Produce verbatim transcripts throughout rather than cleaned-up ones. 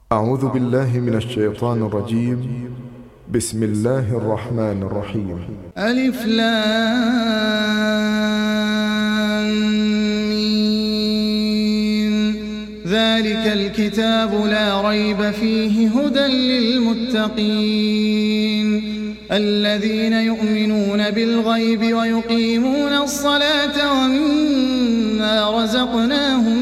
أعوذ بالله من الشيطان الرجيم. بسم الله الرحمن الرحيم. ألف لام ميم. ذلك الكتاب لا ريب فيه هدى للمتقين الذين يؤمنون بالغيب ويقيمون الصلاة ومما رزقناهم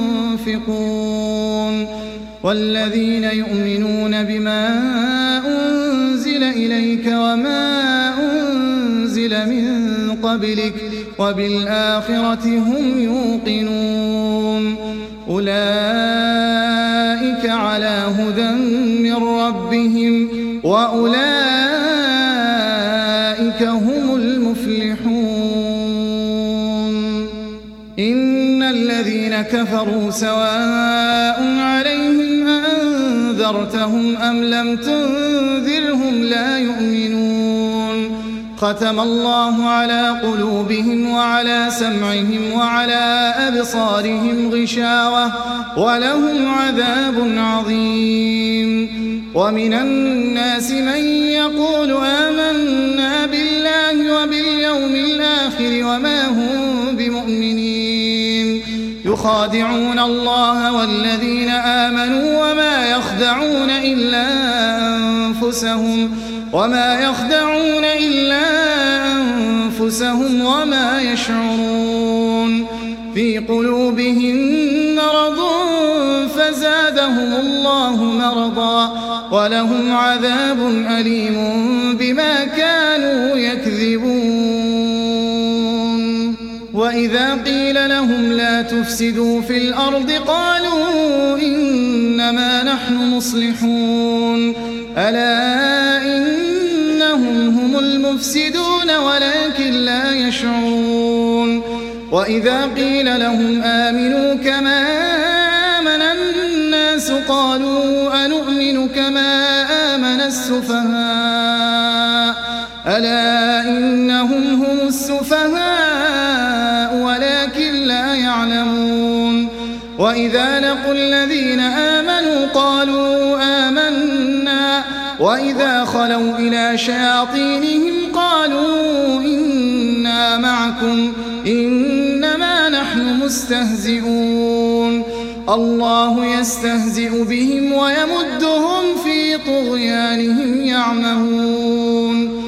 ينفقون والذين يؤمنون بما أنزل إليك وما أنزل من قبلك وبالآخرة هم يوقنون أولئك على هدى من ربهم وأولئك هم المفلحون. إن الذين كفروا سواء عليهم أنذرتهم أم لم تنذرهم لا يؤمنون. ختم الله على قلوبهم وعلى سمعهم وعلى أبصارهم غشاوة ولهم عذاب عظيم. ومن الناس من يقول آمنا بالله وباليوم الآخر وما هم بمؤمنين يخادعون الله والذين آمنوا وما يخدعون إلا أنفسهم وما يخدعون إلا أنفسهم وما يشعرون. في قلوبهم مرض فزادهم الله مرضا ولهم عذاب أليم بما كانوا يكذبون. وإذا قيل لهم لا تفسدوا في الأرض قالوا إنما نحن مصلحون ألا إنهم هم المفسدون ولكن لا يشعرون. وإذا قيل لهم آمنوا كما آمن الناس قالوا أنؤمن كما آمن السفهاء ألا إنهم هم السفهاء ولكن لا يعلمون. وإذا لقوا الذين آمنوا قالوا آمنا وإذا خلوا إلى شياطينهم قالوا إنا معكم إنما نحن مستهزئون. الله يستهزئ بهم ويمدهم في طغيانهم يعمهون.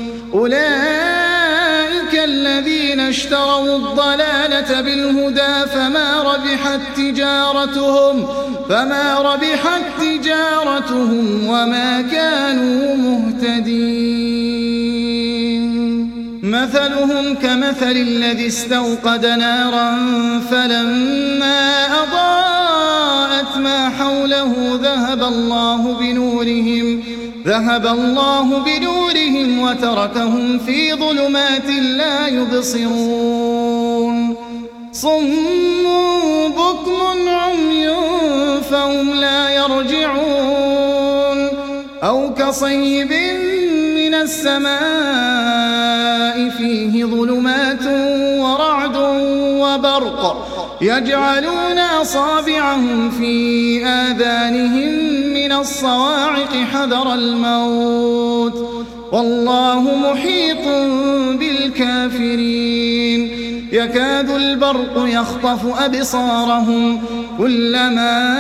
أولئك الذين اشتروا الضلالة بالهدى فما ربحت تجارتهم فما ربحت تجارتهم وما كانوا مهتدين. مثلهم كمثل الذي استوقد نارا فلما أضاءت ما حوله ذهب الله بنورهم ذهب الله بنورهم وتركهم في ظلمات لا يبصرون. صم بكم عمي فهم لا يرجعون. أو كصيب من السماء فيه ظلمات ورعد وبرق يجعلون أصابعهم في آذانهم من الصواعق حذر الموت والله محيط بالكافرين. يكاد البرق يخطف أبصارهم كلما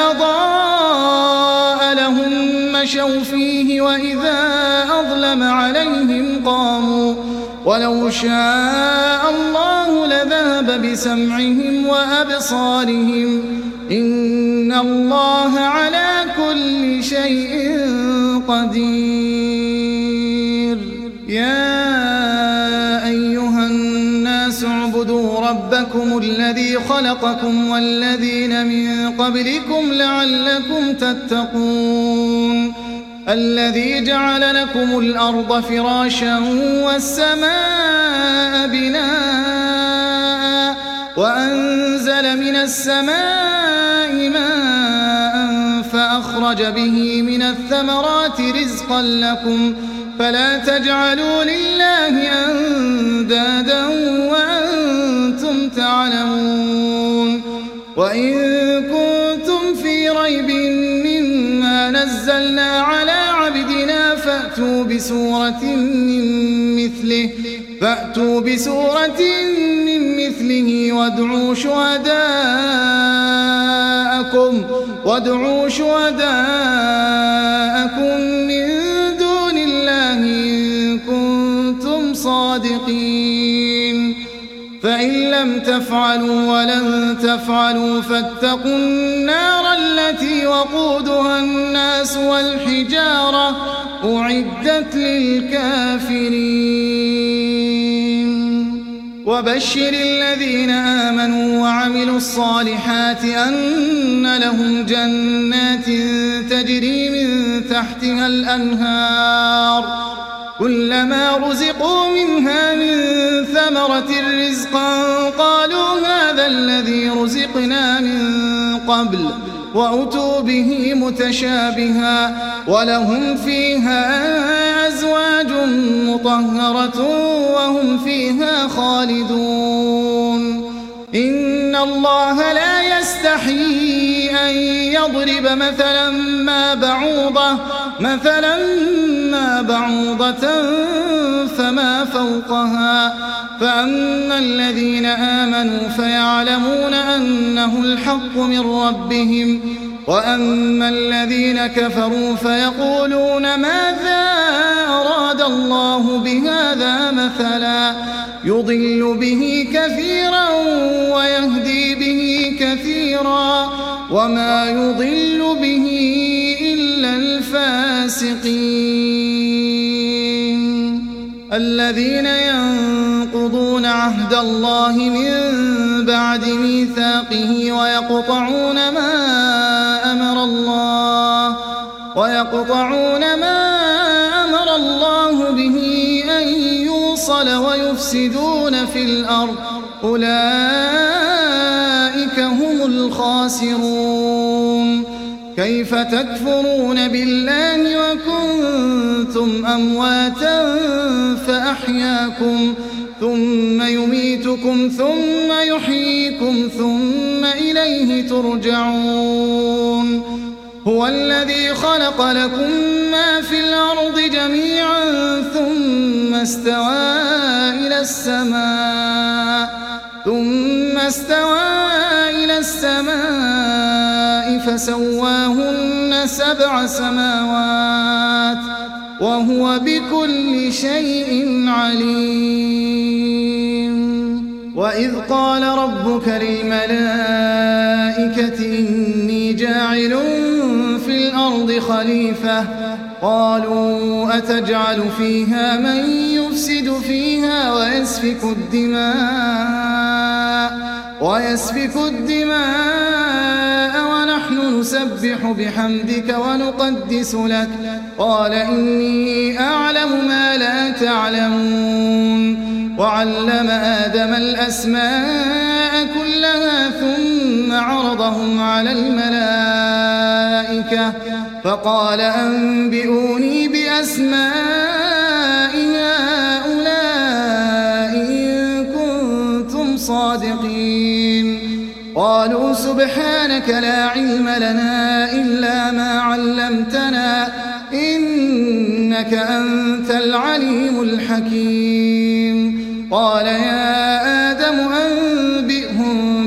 أضاء لهم مشوا فيه وإذا أظلم عليهم قاموا ولو شاء الله لذهب بسمعهم وأبصارهم إن الله على كل شيء قدير. يا أيها الناس اعبدوا ربكم الذي خلقكم والذين من قبلكم لعلكم تتقون. الذي جعل لكم الأرض فراشا والسماء بناء وأنزل من السماء ماء فأخرج به من الثمرات رزقا لكم فلا تجعلوا لله أندادا وأنتم تعلمون. وإن كنتم في ريب مما نزلنا على عبدنا فأتوا بسورة من مثله فأتوا بسورة من مثله وادعوا شهداءكم وادعوا شهداءكم من دون الله إن كنتم صادقين فإن لم تفعلوا ولن تفعلوا فاتقوا النار التي وقودها الناس والحجارة أعدت للكافرين وبشر الذين آمنوا وعملوا الصالحات أن لهم جنات تجري من تحتها الأنهار كلما رزقوا منها من ثمرة رزقا قالوا هذا الذي رزقنا من قبل وأتوا به متشابها ولهم فيها أزواج مطهرة وهم فيها خالدون إن الله لا يستحيي أن يضرب مثلا ما بعوضة مثلا ما بعوضة فما فوقها فأما الذين آمنوا فيعلمون أنه الحق من ربهم وأما الذين كفروا فيقولون ماذا أراد الله بهذا مثلا يضل به كثيرا ويهدي به كثيرا وما يضل به إلا الفاسقين الذين ينقضون عهد الله من بعد ميثاقه ويقطعون ما أمر الله ويقطعون ما أمر الله به أن يوصل ويفسدون في الأرض أولئك هم الخاسرون كيف تكفرون بالله وكنتم أمواتا فأحياكم ثم يميتكم ثم يحييكم ثم إليه ترجعون هو الذي خلق لكم ما في الأرض جميعا ثم استوى إلى السماء ثم استوى إلى السماء فسواهن سبع سماوات وهو بكل شيء عليم وإذ قال ربك للملائكة إني جاعل في الأرض خليفة قالوا أتجعل فيها من يفسد فيها ويسفك الدماء ويسفك الدماء ونحن نسبح بحمدك ونقدس لك قال إني أعلم ما لا تعلمون وعلم آدم الأسماء كلها ثم عرضهم على الملائكة فقال أنبئوني بأسماء هؤلاء إن كنتم صادقين قالوا سبحانك لا علم لنا إلا ما علمتنا إنك أنت العليم الحكيم قال يا آدم أنبئهم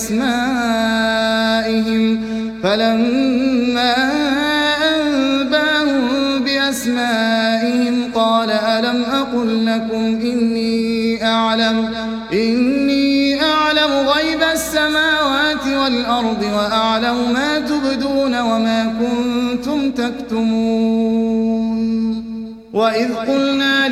بأسمائهم فلما أنبأهم بأسمائهم قال ألم أقل لكم إني أعلم إني أعلم غيب السماوات والأرض وأعلم ما تبدون وما كنتم تكتمون وإذ قلنا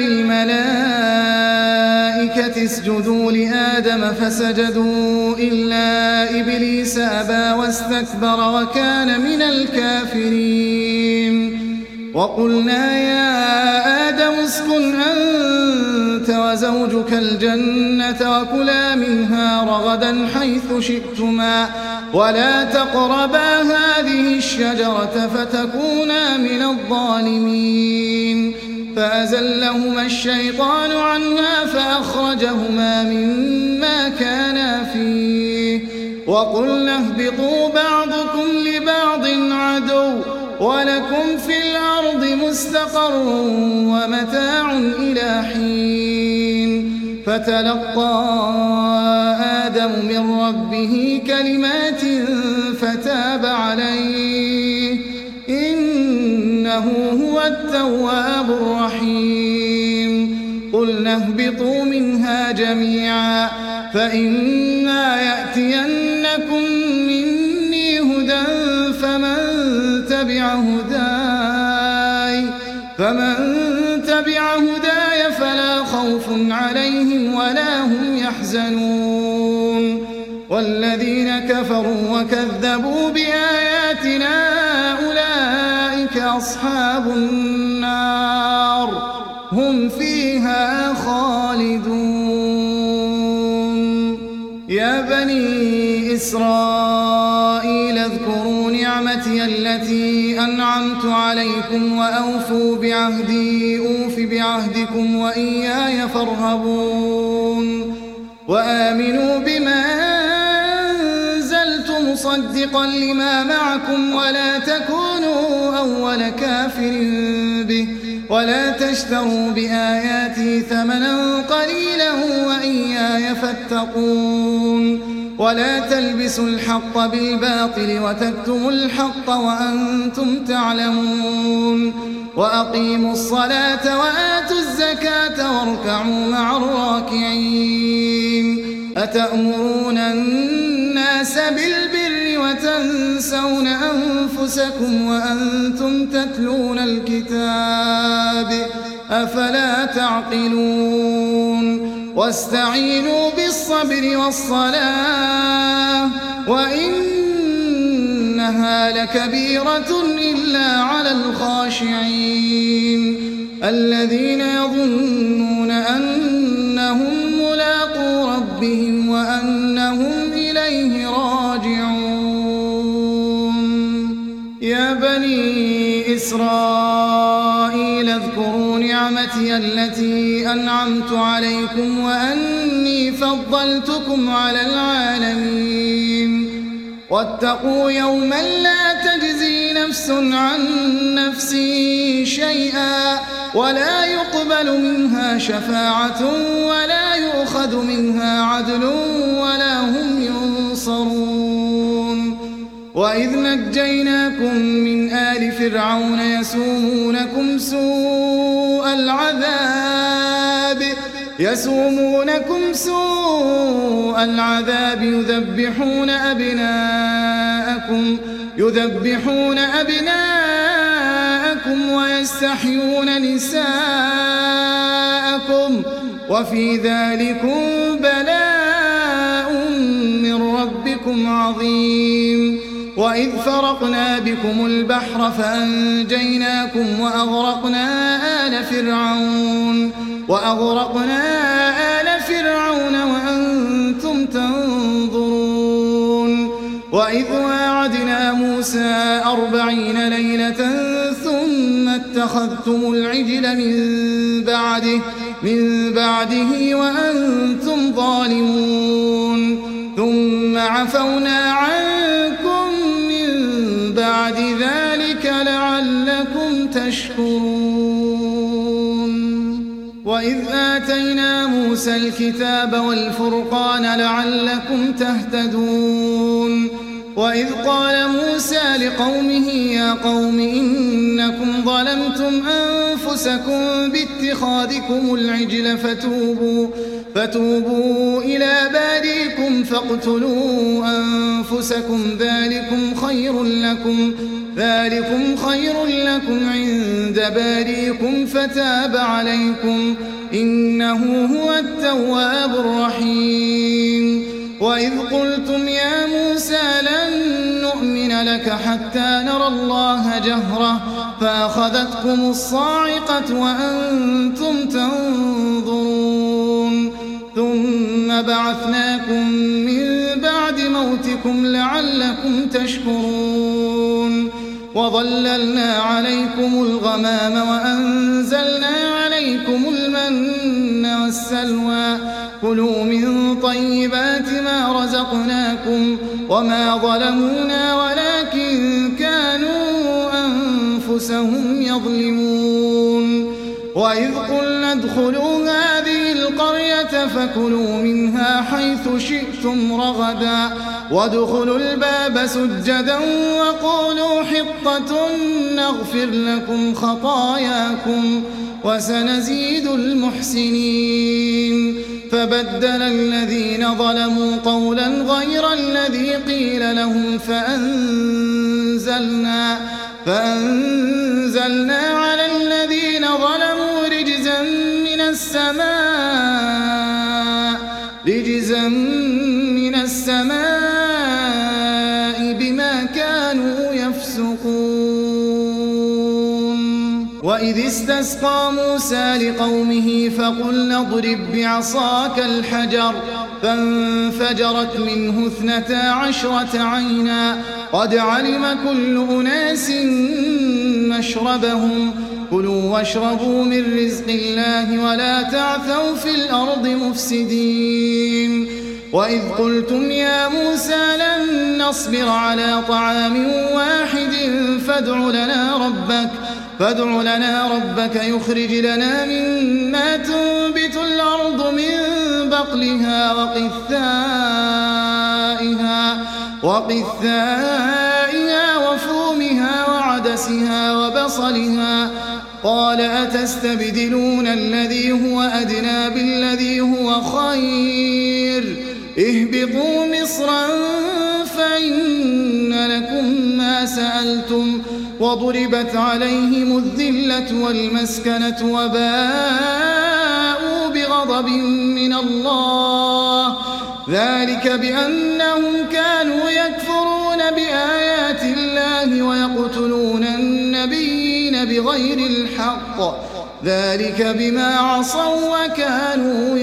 للملائكة اسجدوا لآدم فسجدوا إلا إبليس أبى واستكبر وكان من الكافرين وقلنا يا آدم اسكن أنت وزوجك الجنة وكلا منها رغدا حيث شئتما ولا تقربا هذه الشجرة فتكونا من الظالمين فأزلهما الشيطان عنها فأخرجهما مما كانا فيه وقلنا اهبطوا بعضكم لبعض عدو ولكم في الأرض مستقر ومتاع إلى حين فتلقى آدم من ربه كلمات فتاب عليه إنه هو التواب الرحيم قلنا اهبطوا منها جميعا فإما يأتينكم مني هدى فمن تبع هداي فمن تبع هداي فلا خوف عليهم ولا هم يحزنون والذين كفروا وكذبوا بآياتنا أولئك أصحاب النار هم فيها خالدون يا بني إسرائيل اذكروا نعمتي التي أنعمت عليكم وأوفوا بعهدي أوف بعهدكم وإياي فارهبون وآمنوا بما أنزلت مصدقا لما معكم ولا تكونوا أول كافر به ولا تشتروا بآياتي ثمنا قليلا وإياي فاتقون ولا تلبسوا الحق بالباطل وتكتموا الحق وأنتم تعلمون وأقيموا الصلاة وآتوا الزكاة واركعوا مع الراكعين أتأمرون الناس بالبر وتنسون أنفسكم وأنتم تتلون الكتاب أفلا تعقلون واستعينوا بالصبر والصلاة وإنها لكبيرة إلا على الخاشعين الذين يظنون أنهم ملاقو ربهم وأنهم إليه راجعون يا بني إسرائيل اذكروا نعمتي التي أنعمت عليكم وأني فضلتكم على العالمين واتقوا يوما لا تجزي نفس عن نفس شيئا ولا يقبل منها شفاعة ولا يؤخذ منها عدل ولا هم ينصرون وإذ نجيناكم من آل فرعون يسومونكم سوء العذاب يسومونكم سوء العذاب يذبحون أبناءكم يذبحون أبناءكم ويستحيون نساءكم وفي ذلكم بلاء من ربكم عظيم وإذ فرقنا بكم البحر فأنجيناكم وأغرقنا آل فرعون وأغرقنا آل فرعون وأنتم تنظرون وإذ واعدنا موسى أربعين ليلة ثم اتخذتم العجل من بعده من بعده وأنتم ظالمون ثم عفونا عنكم من بعد ذلك لعلكم تشكرون وإذ آتينا موسى الكتاب والفرقان لعلكم تهتدون وإذ قال موسى لقومه يا قوم إنكم ظلمتم أنفسكم باتخاذكم العجل فتوبوا, فتوبوا إلى بارئكم فاقتلوا أنفسكم ذلكم خير لكم ذلكم خير لكم عند بارئكم فتاب عليكم إنه هو التواب الرحيم وإذ قلتم يا موسى لن نؤمن لك حتى نرى الله جهرة فأخذتكم الصاعقة وأنتم تنظرون ثم بعثناكم من بعد موتكم لعلكم تشكرون وظللنا عليكم الغمام وأنزلنا عليكم المن والسلوى كلوا من طيبات ما رزقناكم وما ظلمونا ولكن كانوا أنفسهم أنفسهم يظلمون وإذ قلنا ادخلوا هذه القرية فكلوا منها حيث شئتم رغدا وادخلوا الباب سجدا وقولوا حطة نغفر لكم خطاياكم وسنزيد المحسنين فبدل الذين ظلموا قولا غير الذي قيل لهم فأنزلنا, فأنزلنا على الذين ظلموا رجزا من السماء رجزا من السماء بما كانوا يفسقون وإذ استسقى موسى لقومه فقلنا اضرب بعصاك الحجر فانفجرت منه اثنتا عشرة عينا قد علم كل أناس مشربهم كلوا واشربوا من رزق الله ولا تعثوا في الأرض مفسدين وإذ قلتم يا موسى لن نصبر على طعام واحد فادع لنا ربك فادع لنا ربك يخرج لنا مما تنبت الأرض من بقلها وقثائها وقثائها وفومها وعدسها وبصلها قال أتستبدلون الذي هو أدنى بالذي هو خير اهبطوا مصرا فإن لكم ما سألتم وضربت عليهم الذلة والمسكنة وباءوا بغضب من الله ذلك بأنهم كانوا يكفرون بآيات الله ويقتلون النبيين بغير الحق ذلك بما عصوا وكانوا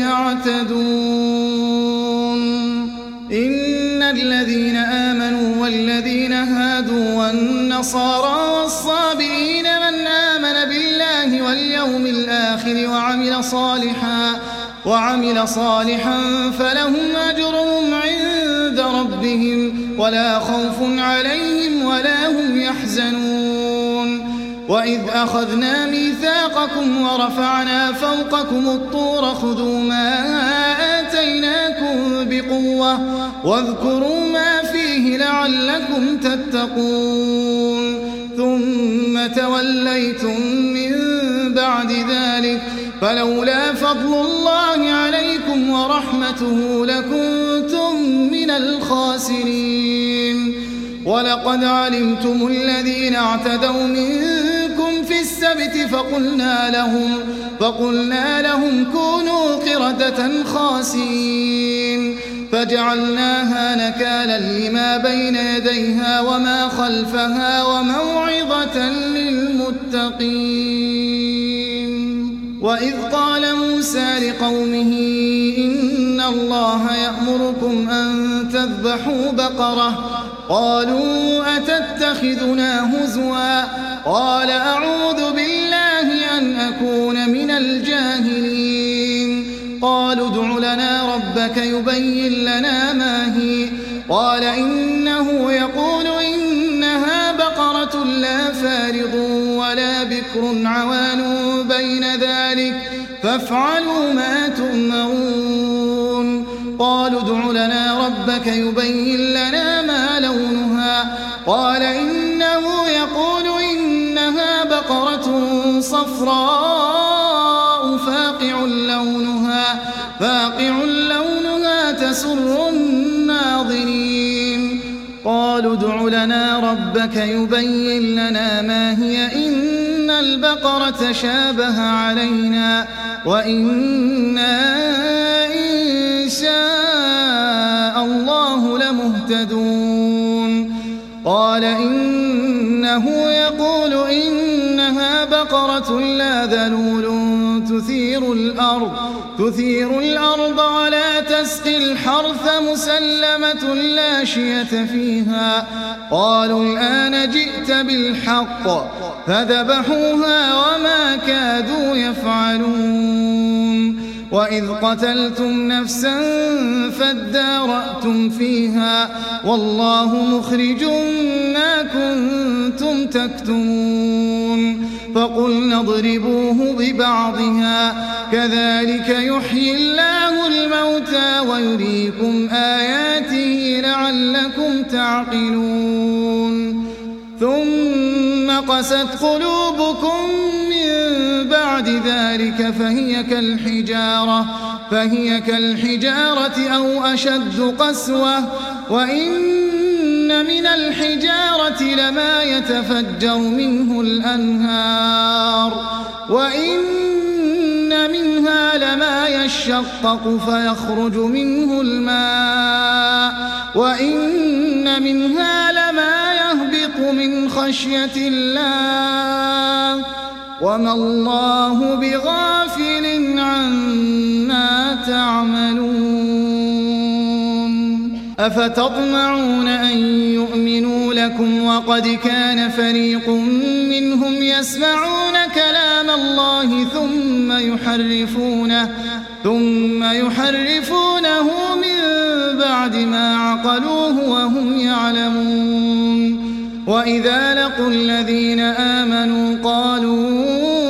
يعتدون إن الذين آمنوا والذين هادوا والنصارى والصابئين من آمن بالله واليوم الآخر وعمل صالحا وعمل صالحا فلهم أجرهم عند ربهم ولا خوف عليهم ولا هم يحزنون وإذ أخذنا ميثاقكم ورفعنا فوقكم الطور خذوا ما آتيناكم بقوة واذكروا ما فيه لعلكم تتقون ثم توليتم من بعد ذلك فلولا فضل الله عليكم ورحمته لكنتم من الخاسرين ولقد علمتم الذين اعتدوا منكم في السبت فقلنا لهم, فقلنا لهم كونوا قردة خاسئين فجعلناها نكالا لما بين يديها وما خلفها وموعظة للمتقين وإذ قال موسى لقومه إن الله يأمركم أن تذبحوا بقرة قالوا أتتخذنا هزوا قال أعوذ بالله أن أكون من الجاهلين قالوا ادع لنا ربك يبين لنا ما هي قال إنه يقول إنها بقرة لا فارض ولا بكر عوان بين ذلك فافعلوا ما تؤمرون قالوا ادع لنا ربك يبين لنا ما لونها قال إنه يقول إنها بقرة صفراء فاقع لونها فاقع لونها تسر الناظرين قالوا ادع لنا ربك يبين لنا ما هي إن البقرة شابه علينا وإنا إن شاء الله لمهتدون قال إنه يقول إنها بقرة لا ذلول تثير الأرض تثير الأرض ولا تسقي الحرث مسلمة لا شية فيها قالوا الآن جئت بالحق فذبحوها وما كادوا يفعلون وإذ قتلتم نفسا فادارأتم فيها والله مخرج ما كنتم تكتمون فقلنا اضربوه ببعضها كذلك يحيي الله الموتى ويريكم آياته لعلكم تعقلون ثم قست قلوبكم من بعد ذلك فهي كالحجارة فهي كالحجارة أو أشد قسوة وإن من الحجارة لما يتفجر منه الأنهار وإن منها لما يشقق فيخرج منه الماء وإن منها لما يهبط من خشية الله وما الله بغافل عما تعملون أفتطمعون أن يؤمنوا لكم وقد كان فريق منهم يسمعون كلام الله ثم يحرفونه ثم يحرفونه من بعد ما عقلوه وهم يعلمون وإذا لقوا الذين آمنوا قالوا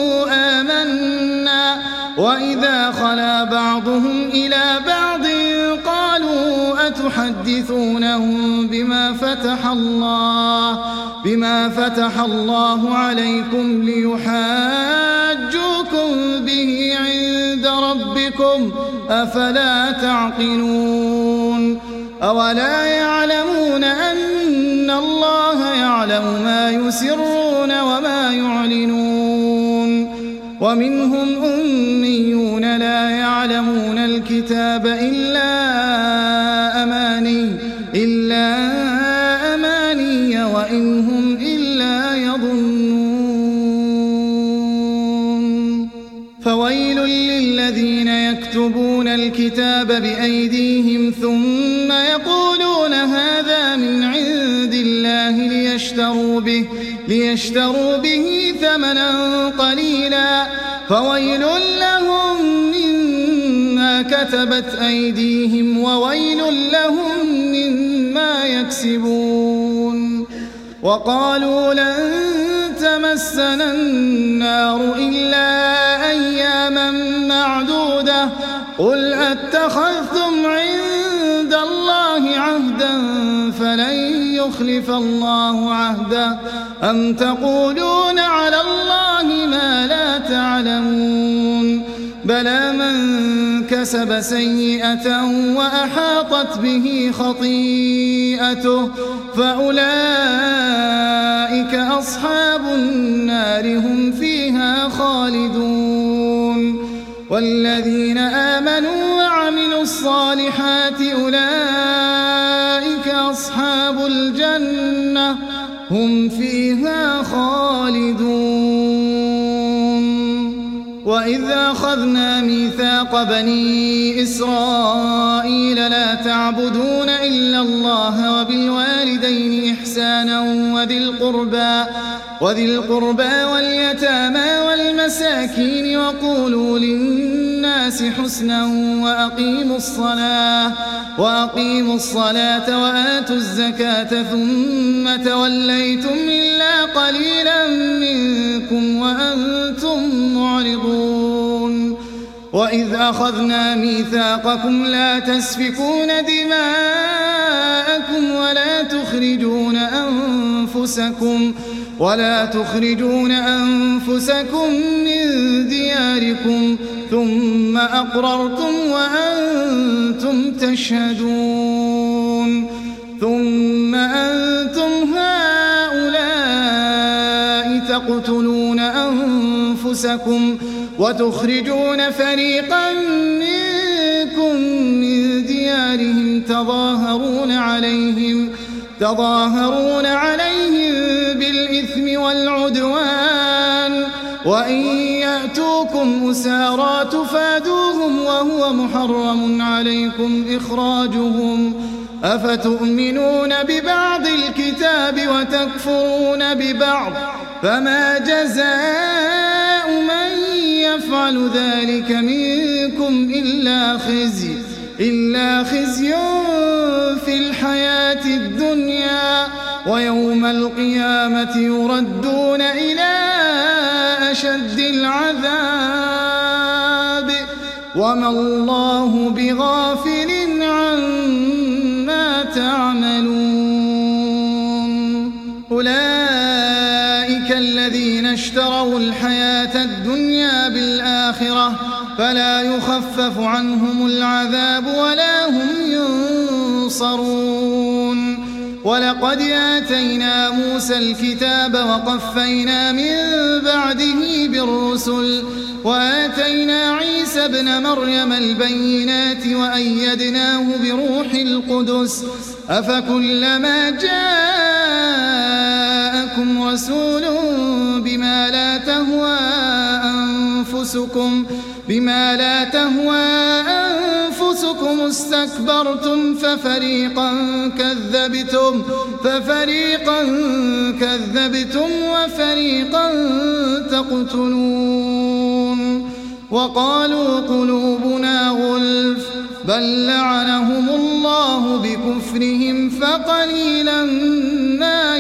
آمنا وإذا خلا بعضهم إلى بعض قالوا أتحدثونهم بما فتح الله بما فتح الله عليكم ليحاجوكم به عند ربكم أفلا تعقلون أولا يعلمون أن الله يعلم ما يسرون وما يعلنون ومنهم أميون لا يعلمون الكتاب إلا أماني إلا أماني وإن هم إلا يظنون فويل للذين يكتبون الكتاب بأيديهم ثم يقولون هذا من عند الله ليشتروا به ليشتروا به ثمنا قليلا فويل لهم مما كتبت أيديهم وويل لهم مما يكسبون وقالوا لن تمسنا النار إلا أياما معدودة قل أتخذتم عند الله عهدا فلن يخلف الله عهده أم تقولون على الله ما لا تعلمون بلى من كسب سيئة وأحاطت به خطيئته فأولئك أصحاب النار هم فيها خالدون والذين آمنوا وعملوا الصالحات أولئك أصحاب الجنة هم فيها خالدون وإذ أخذنا ميثاق بني إسرائيل لا تعبدون إلا الله وبالوالدين إحسانا وذي القربى وذي القربى واليتامى والمساكين وقولوا للناس حسنا وأقيموا الصلاة وأقيموا الصلاة وآتوا الزكاة ثم توليتم إلا قليلا منكم وأنتم معرضون وإذ أخذنا ميثاقكم لا تسفكون دماءكم ولا تخرجون أنفسكم ولا تخرجون أنفسكم من دياركم ثم أقررتم وأنتم تشهدون ثم أنتم هؤلاء تقتلون أنفسكم وتخرجون فريقا منكم من ديارهم تظاهرون عليهم تظاهرون عليهم بالإثم والعدوان وإن يأتوكم أسارى تفادوهم وهو محرم عليكم إخراجهم أفتؤمنون ببعض الكتاب وتكفرون ببعض فما جزاء من يفعل ذلك منكم إلا خزي إلا خزي في الحياة الدنيا ويوم القيامة يردون إلى أشد العذاب وما الله بغافل عما تعملون أولئك الذين اشتروا الحياة الدنيا بالآخرة فلا يخفف عنهم العذاب ولا هم ينصرون ولقد آتينا موسى الكتاب وقفينا من بعده بالرسل وآتينا عيسى ابن مريم البينات وأيدناه بروح القدس أفكلما جاءكم رسول بما لا تهوى أنفسكم بما لا تهوى أنفسكم استكبرتم ففريقا كذبتم ففريقا كذبتم وفريقا تقتلون وقالوا قلوبنا غلف بل لعنهم الله بكفرهم فقليلا ما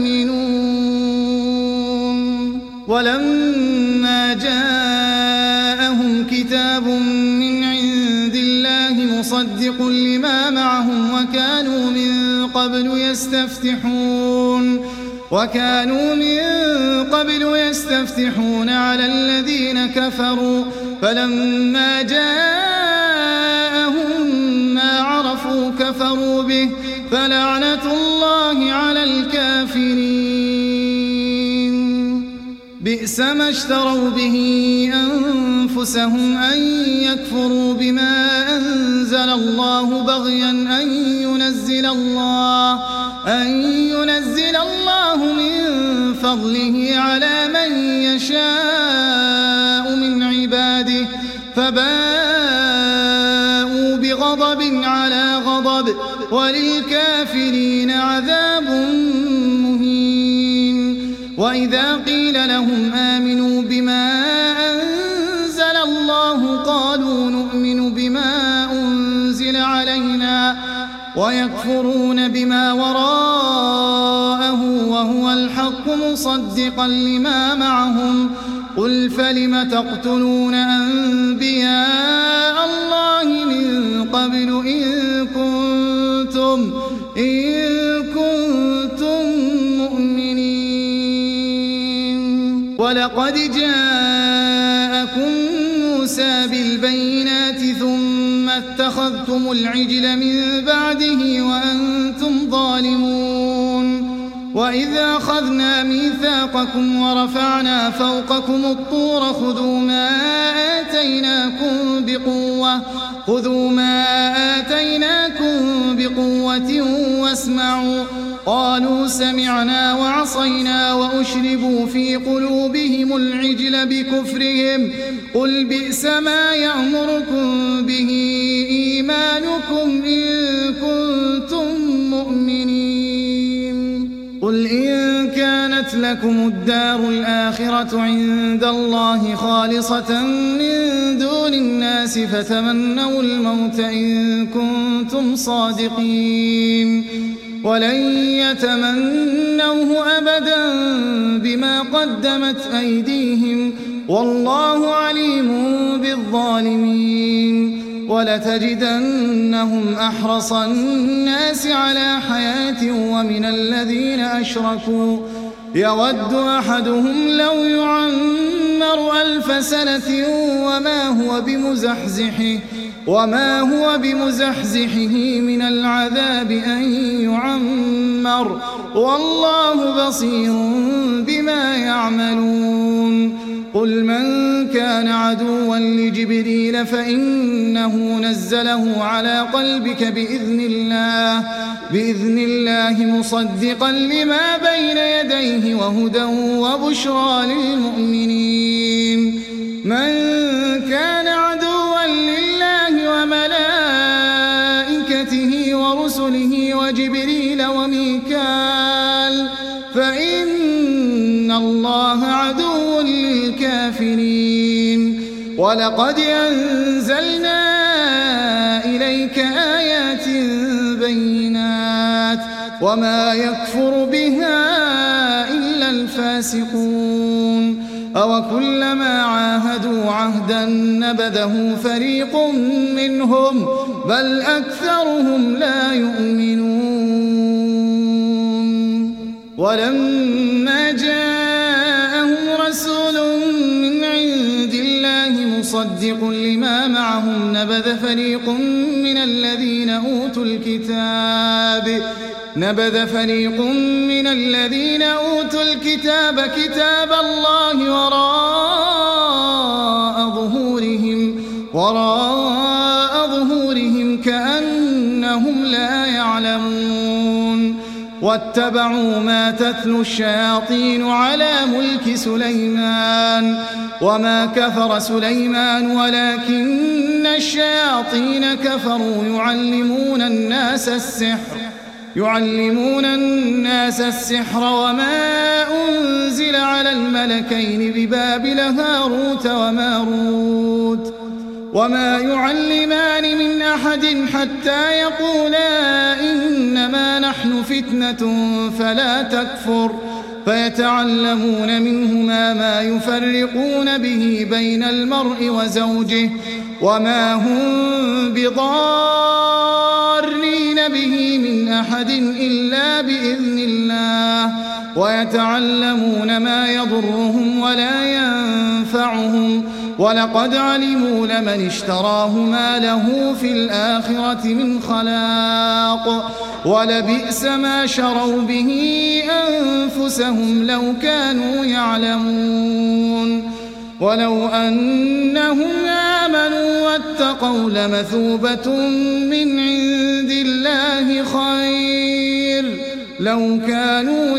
يؤمنون ولما جاءهم كتاب من عند الله مصدق لما معهم وكانوا من قبل يستفتحون وكانوا من قبل يستفتحون على الذين كفروا فلما جاءهم ما عرفوا كفروا به فلعنة الله على الكافرين بئس ما اشتروا به أنفسهم أن يكفروا بما أنزل الله بغيا أن ينزل الله أن ينزل الله من فضله على من يشاء من عباده فباءوا بغضب على غضب وللكافرين عذاب مهين وإذا قيل لهم آمنوا بما أنزل الله قالوا نؤمن بما أنزل علينا ويكفرون بما وراءه وهو الحق مصدقا لما معهم قل فلم تقتلون أنبياء الله من قبل إن كنتم إن كنتم مؤمنين ولقد جاءكم موسى بالبينات ثم اتخذتم العجل من بعده وأنتم ظالمون وإذا أخذنا ميثاقكم ورفعنا فوقكم الطور خذوا ما آتيناكم بقوة خذوا ما آتيناكم بقوة واسمعوا قالوا سمعنا وعصينا وأشربوا في قلوبهم العجل بكفرهم قل بئس ما يأمركم به إيمانكم إن كنتم مؤمنين قل إن كانت لكم الدار الآخرة عند الله خالصة من دون الناس فتمنوا الموت إن كنتم صادقين ولن يتمنوه أبدا بما قدمت أيديهم والله عليم بالظالمين ولتجدنهم أحرص الناس على حياة ومن الذين أشركوا يود أحدهم لو يعمر ألف سنة وما هو بمزحزحه وما هو بمزحزحه من العذاب أن يعمر والله بصير بما يعملون قل من كان عدوا لجبريل فإنه نزله على قلبك بإذن الله بإذن الله مصدقا لما بين يديه وهدى وبشرى للمؤمنين من كان عدوا لله وملائكته ورسله وجبريل وميكال فإن الله عدو للكافرين ولقد أنزلنا إليك آيات بينات وما يكفر بها إلا الفاسقون أو كلما عاهدوا عهدا نبذه فريق منهم بل أكثرهم لا يؤمنون ولما جاءهم رسول من عند الله مصدق لما معهم نبذ فريق من الذين أوتوا الكتاب نبذ فريق من الذين أوتوا الكتاب كتاب الله وراء ظهورهم وراء ظهورهم كأنهم لا يعلمون واتبعوا ما تتلو الشياطين على ملك سليمان وما كفر سليمان ولكن الشياطين كفروا يعلمون الناس السحر يعلمون الناس السحر وما أنزل على الملكين ببابل هاروت وماروت وما يعلمان من أحد حتى يقولا إنما نحن فتنة فلا تكفر فيتعلمون منهما ما يفرقون به بين المرء وزوجه وما هم بضارين به من أحد إلا بإذن الله ويتعلمون ما يضرهم ولا ينفعهم ولقد علموا لمن اشتراه ما له في الآخرة من خلاق ولبئس ما شروا به أنفسهم لو كانوا يعلمون ولو أنهم آمنوا واتقوا لمثوبة من عند الله خير لو كانوا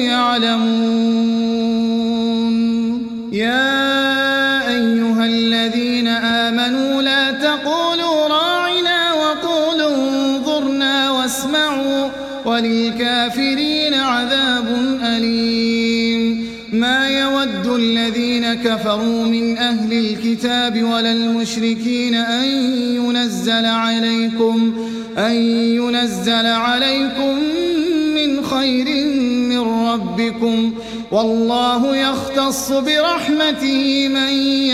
يعلمون يا أيها الذين آمنوا لا تقولوا راعنا وقولوا انظرنا واسمعوا وللكافرين عذاب أليم ما يود الذين كفروا من أهل الكتاب ولا المشركين أن ينزل عليكم أن ينزل عليكم من خير من ربكم والله يختص برحمته من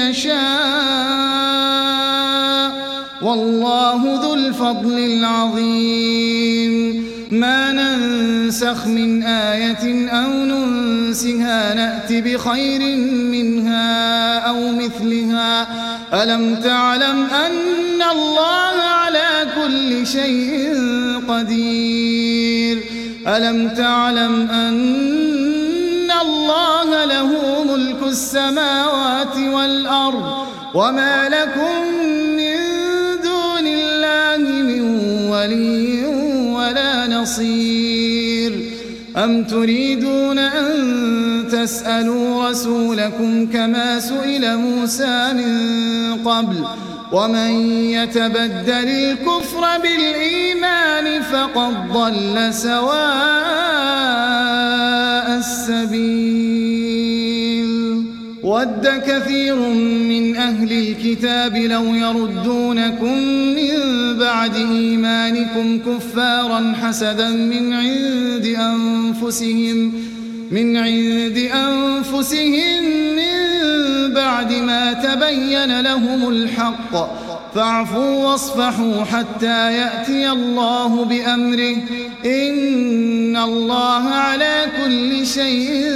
يشاء والله ذو الفضل العظيم ما ننسخ من آية أو ننسها نأت بخير منها أو مثلها ألم تعلم أن الله على كل شيء قدير ألم تعلم أن الله له ملك السماوات والأرض وما لكم من دون الله من ولي ولا نصير أم تريدون أن تسألوا رسولكم كما سئل موسى من قبل ومن يتبدل الكفر بالإيمان فقد ضل سواء السبيل ود كثير من أهل الكتاب لو يردونكم من بعد إيمانكم كفارا حسدا من عند أنفسهم من عند أنفسهم من بعد ما تبين لهم الحق فاعفوا واصفحوا حتى يأتي الله بأمره إن الله على كل شيء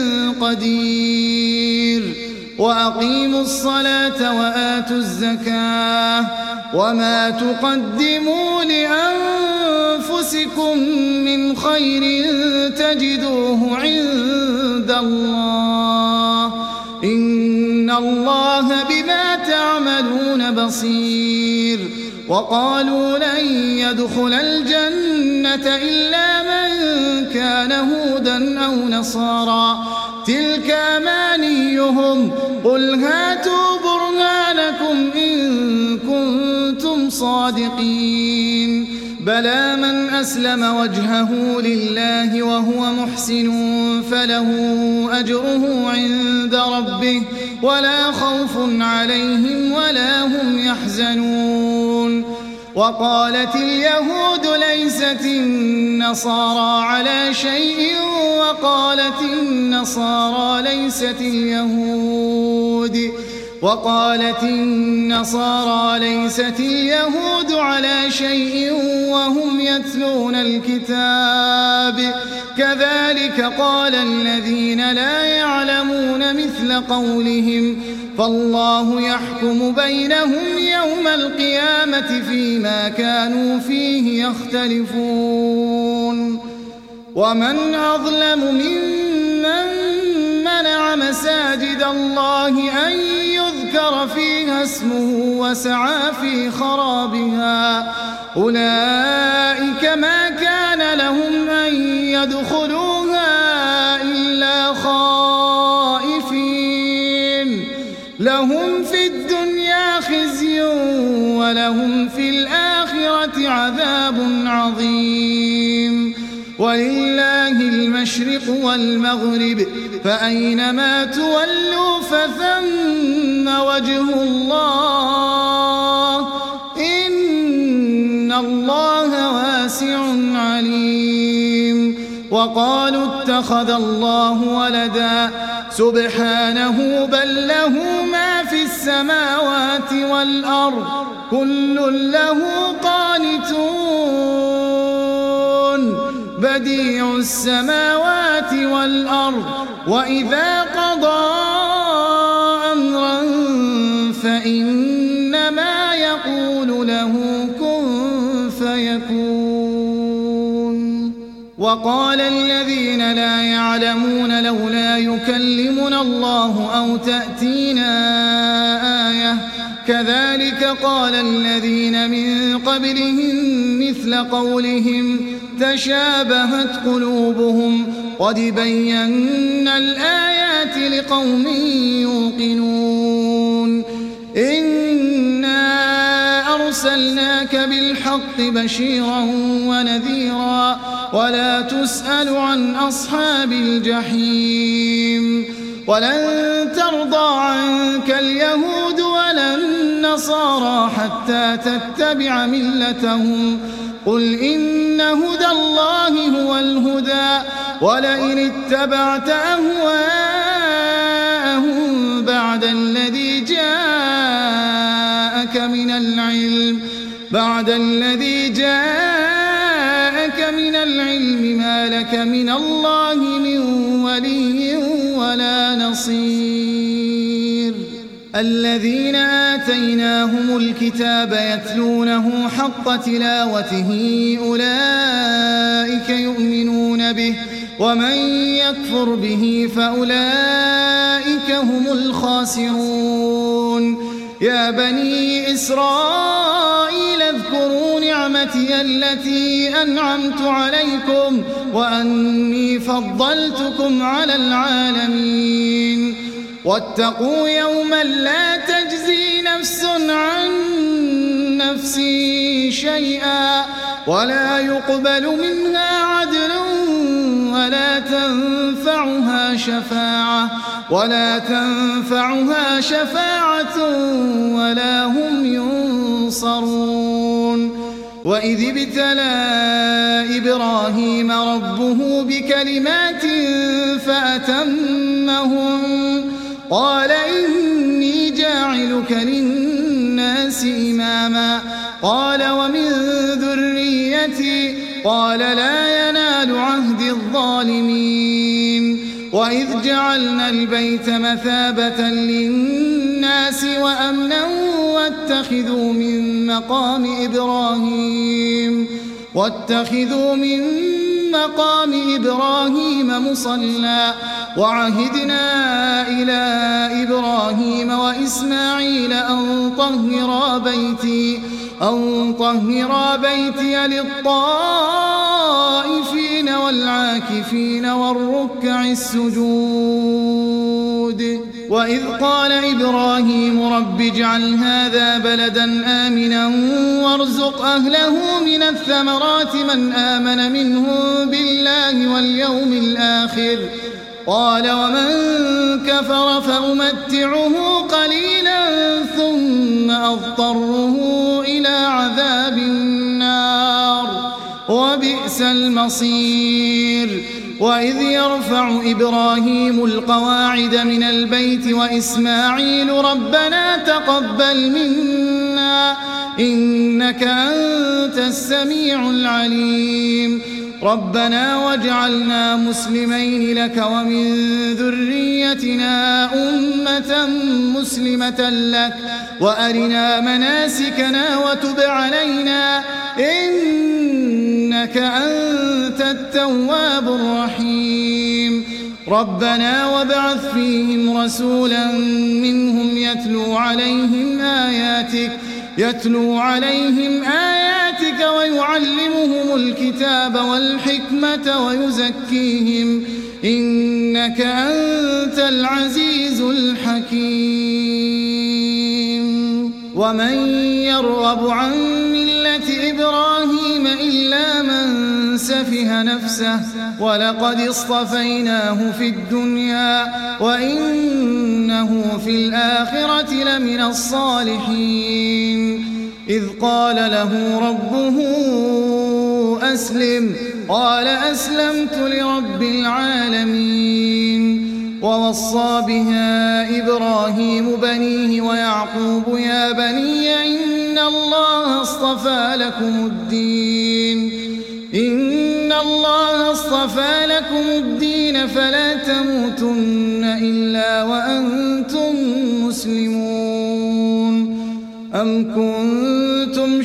قدير وأقيموا الصلاة وآتوا الزكاة وما تقدموا لأنفسكم من خير تجدوه عند الله إن الله بما تعملون بصير وقالوا لن يدخل الجنة إلا من كان هودا أو نصارى تلك أمانيهم قل هاتوا برهانكم إن كنتم صادقين بلى من أسلم وجهه لله وهو محسن فله أجره عند ربه ولا خوف عليهم ولا هم يحزنون وقالت اليهود ليست النصارى على شيء وقالت النصارى ليست اليهود اليهود وقالت النصارى ليست اليهود على شيء وهم يتلون الكتاب كذلك قال الذين لا يعلمون مثل قولهم فالله يحكم بينهم يوم القيامة فيما كانوا فيه يختلفون ومن أظلم ممن منع مساجد الله أن يذكر فيها اسمه وسعى في خرابها أولئك ما كان لهم أن يدخلوها إلا خائفين لهم في الدنيا خزي ولهم في الآخرة عذاب عظيم ولله المشرق والمغرب فأينما تولوا فثم وجه الله إن الله واسع عليم وقالوا اتخذ الله ولدا سبحانه بل له ما في السماوات والأرض كل له قانتون بديع السماوات والأرض وإذا قضى أمرا فإنما يقول له كن فيكون وقال الذين لا يعلمون لولا يكلمنا الله أو تأتينا آية كذلك قال الذين من قبلهم مثل قولهم تشابهت قلوبهم قد بينا الآيات لقوم يوقنون إنا أرسلناك بالحق بشيرا ونذيرا ولا تسأل عن أصحاب الجحيم ولن ترضى عنك اليهود ولا النصارى حتى تتبع ملتهم قل إن هدى الله هو الهدى ولئن اتبعت أهواءهم بعد الذي جاءك من العلم بعد الذي جاءك من العلم ما لك من الله من ولي ولا نصير الذين آتيناهم الكتاب يتلونه حق تلاوته أولئك يؤمنون به ومن يكفر به فأولئك هم الخاسرون يا بني إسرائيل اذكروا نعمتي التي أنعمت عليكم وأني فضلتكم على العالمين واتقوا يوما لا تجزي نفس عن نفس شيئا ولا يقبل منها عدل ولا تنفعها شفاعة ولا تنفعها شفاعة ولا هم ينصرون وإذ ابتلى إبراهيم ربه بكلمات فأتمهم قال إني جاعلك للناس إماما قال ومن ذريتي قال لا ينال عهد الظالمين وإذ جعلنا البيت مثابة للناس وأمنا واتخذوا من مقام إبراهيم واتخذوا من مقام إبراهيم مصلى وعهدنا إلى إبراهيم وإسماعيل أن طهرا بيتي أن طهرا بيتي للطائفين والعاكفين والركع السجود وإذ قال إبراهيم رب اجعل هذا بلدا آمنا وارزق أهله من الثمرات من آمن منهم بالله واليوم الآخر قال ومن كفر فأمتعه قليلا ثم أضطره إلى عذاب النار وبئس المصير وإذ يرفع إبراهيم القواعد من البيت وإسماعيل ربنا تقبل منا إنك أنت السميع العليم ربنا واجعلنا مسلمين لك ومن ذريتنا أمة مسلمة لك وأرنا مناسكنا وتب علينا إنك أنت التواب الرحيم ربنا وابعث فيهم رسولا منهم يتلو عليهم آياتك يتلو عليهم آياتك ويعلمهم الكتاب والحكمة ويزكيهم إنك أنت العزيز الحكيم ومن يرغب عن ملة إبراهيم إلا من سفه نفسه ولقد اصطفيناه في الدنيا وإنه في الآخرة لمن الصالحين إذ قال له ربه أسلم قال أسلمت لرب العالمين ووصى بها إبراهيم بنيه ويعقوب يا بني إن الله اصطفى لكم الدين إن الله اصطفى لكم الدين فلا تموتن إلا وأنتم مسلمون أم كنتم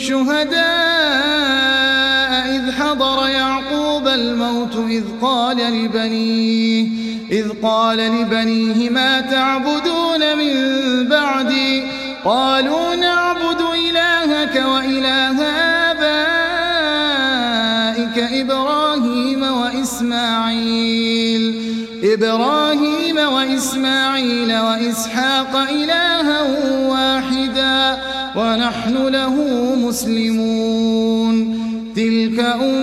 شهداء إذ حضر يعقوب الموت إذ قال لبنيه إذ قال لبنيه ما تعبدون من بعدي قالوا نعبد إلهك وإله آبائك إبراهيم وإسماعيل إبراهيم وإسماعيل وإسحاق إلها واحدا ونحن له مسلمون تلك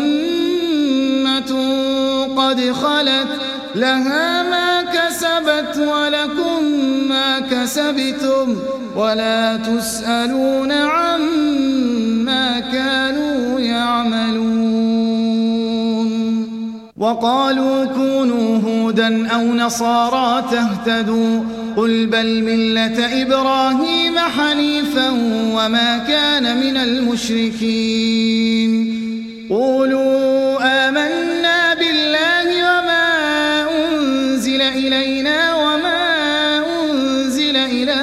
أمة قد خلت لها ما كسبت ولكم ما كسبتم ولا تسألون عما كانوا يعملون وقالوا كونوا هودا أو نصارى تهتدوا قل بل ملة إبراهيم حنيفا وما كان من المشركين قولوا آمنا بالله وما أنزل إلينا وما أنزل إلى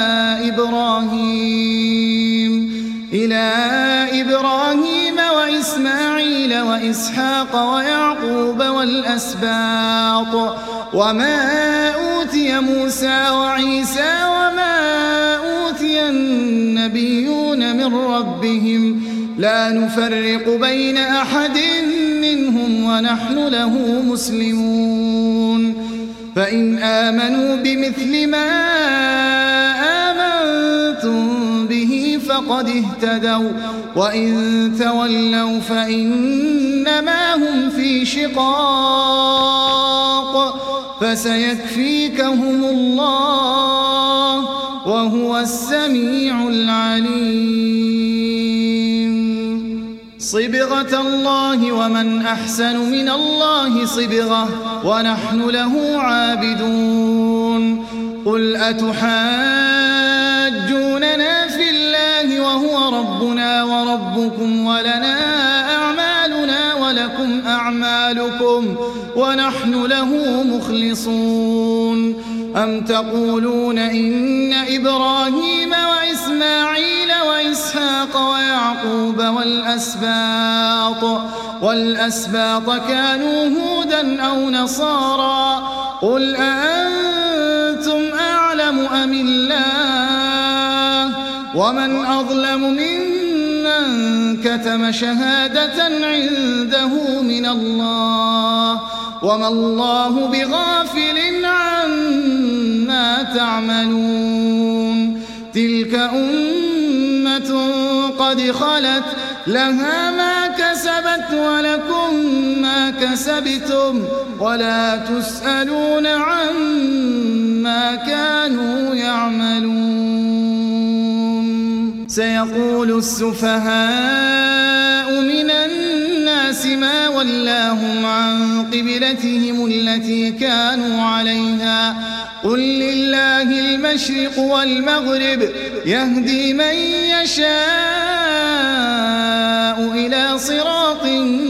إبراهيم إلى إبراهيم وإسماعيل وإسحاق ويعقوب والأسباط وما أوتي موسى وعيسى وما أوتي النبيون من ربهم لا نفرق بين أحد منهم ونحن له مسلمون فإن آمنوا بمثل ما آمنتم به فقد اهتدوا وإن تولوا فإنما هم في شقاق فسيكفيكهم الله وهو السميع العليم صبغة الله ومن أحسن من الله صبغة ونحن له عابدون قل أتحاجوننا في الله وهو ربنا وربكم ولنا أعمالنا ولكم أعمالكم ونحن له مخلصون أم تقولون إن إبراهيم وإسماعيل وإسحاق ويعقوب والأسباط والأسباط كانوا هودا أو نصارى قل أأنتم أعلم أم الله ومن أظلم ممن كتم شهادة عنده من الله وما الله بغافل عما تعملون تلك أمة قد خلت لها ما كسبت ولكم ما كسبتم ولا تسألون عما كانوا يعملون سيقول السفهاء من الناس ما ولاهم عن قبلتهم التي كانوا عليها قل لله المشرق والمغرب يهدي من يشاء إلى صراط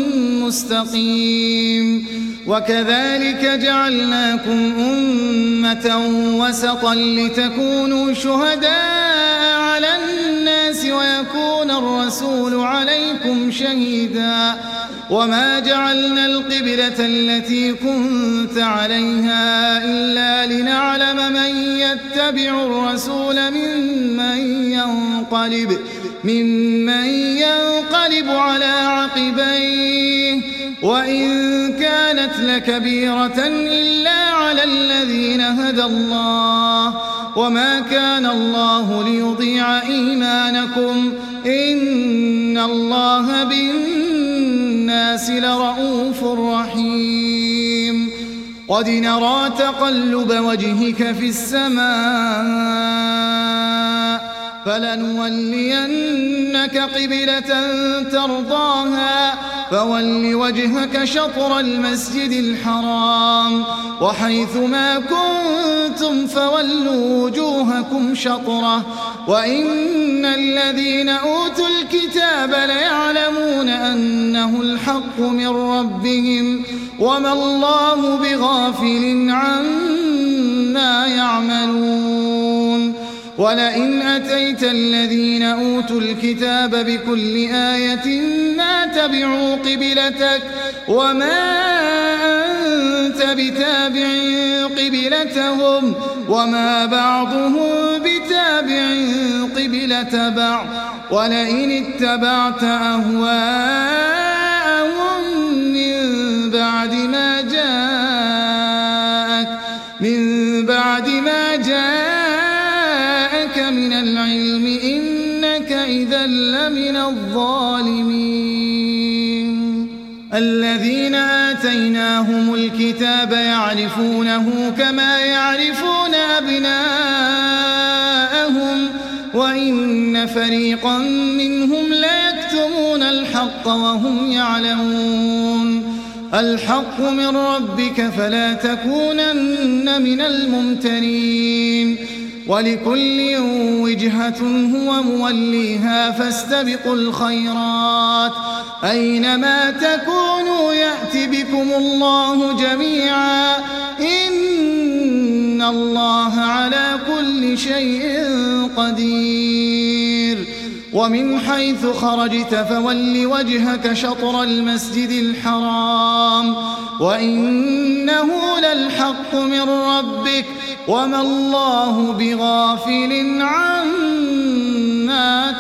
مستقيم وكذلك جعلناكم أمة وسطا لتكونوا شهداء على الناس ويكون الرسول عليكم شهيدا وما جعلنا القبلة التي كنت عليها إلا لنعلم من يتبع الرسول ممن ينقلب ممن ينقلب على عقبيه وإن كانت لكبيرة إلا على الذين هدى الله وما كان الله ليضيع إيمانكم إن الله بالناس لرؤوف رحيم قد نرى تقلب وجهك في السماء فلنولينك قبلة ترضاها فول وجهك شطر المسجد الحرام وحيث ما كنتم فولوا وجوهكم شطره وإن الذين أوتوا الكتاب ليعلمون أنه الحق من ربهم وما الله بغافل عما يعملون ولئن أتيت الذين أوتوا الكتاب بكل آية ما تبعوا قبلتك وما أنت بتابع قبلتهم وما بعضهم بتابع قبلة بعض ولئن اتبعت أهواءهم من بعد ما جاءك من بعد ما جاءك من العلم إنك إذا لمن الظالمين الذين آتيناهم الكتاب يعرفونه كما يعرفون أبناءهم وإن فريقا منهم ليكتمون الحق وهم يعلمون الحق من ربك فلا تكونن من الممترين ولكل وجهة هو موليها فاستبقوا الخيرات أينما تكونوا يأت بكم الله جميعا إن الله على كل شيء قدير ومن حيث خرجت فول وجهك شطر المسجد الحرام وإنه للحق من ربك وما الله بغافل عما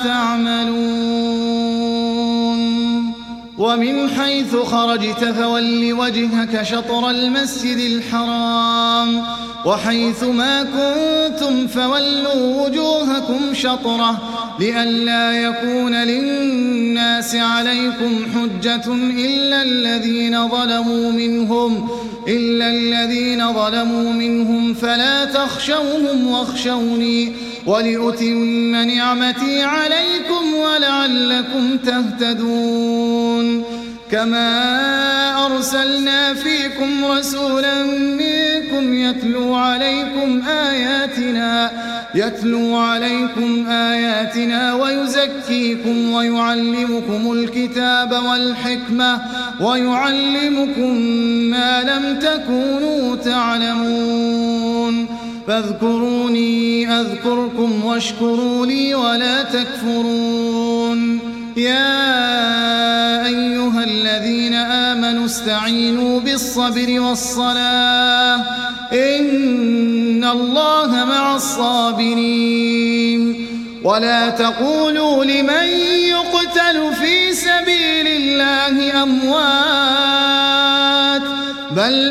تعملون ومن حيث خرجت فول وجهك شطر المسجد الحرام وحيث ما كنتم فولوا وجوهكم شطره لئلا يكون للناس عليكم حجة إلا الذين ظلموا منهم إلا الذين ظلموا منهم فلا تخشوهم واخشوني ولأتم نعمتي عليكم ولعلكم تهتدون كما أرسلنا فيكم رسولا منكم يتلو عليكم آياتنا يتلو عليكم آياتنا ويزكيكم ويعلمكم الكتاب والحكمة ويعلمكم ما لم تكونوا تعلمون فاذكروني أذكركم واشكروا لي ولا تكفرون يا أيها الذين آمنوا استعينوا بالصبر والصلاة إن الله مع الصابرين ولا تقولوا لمن يقتل في سبيل الله أموات بل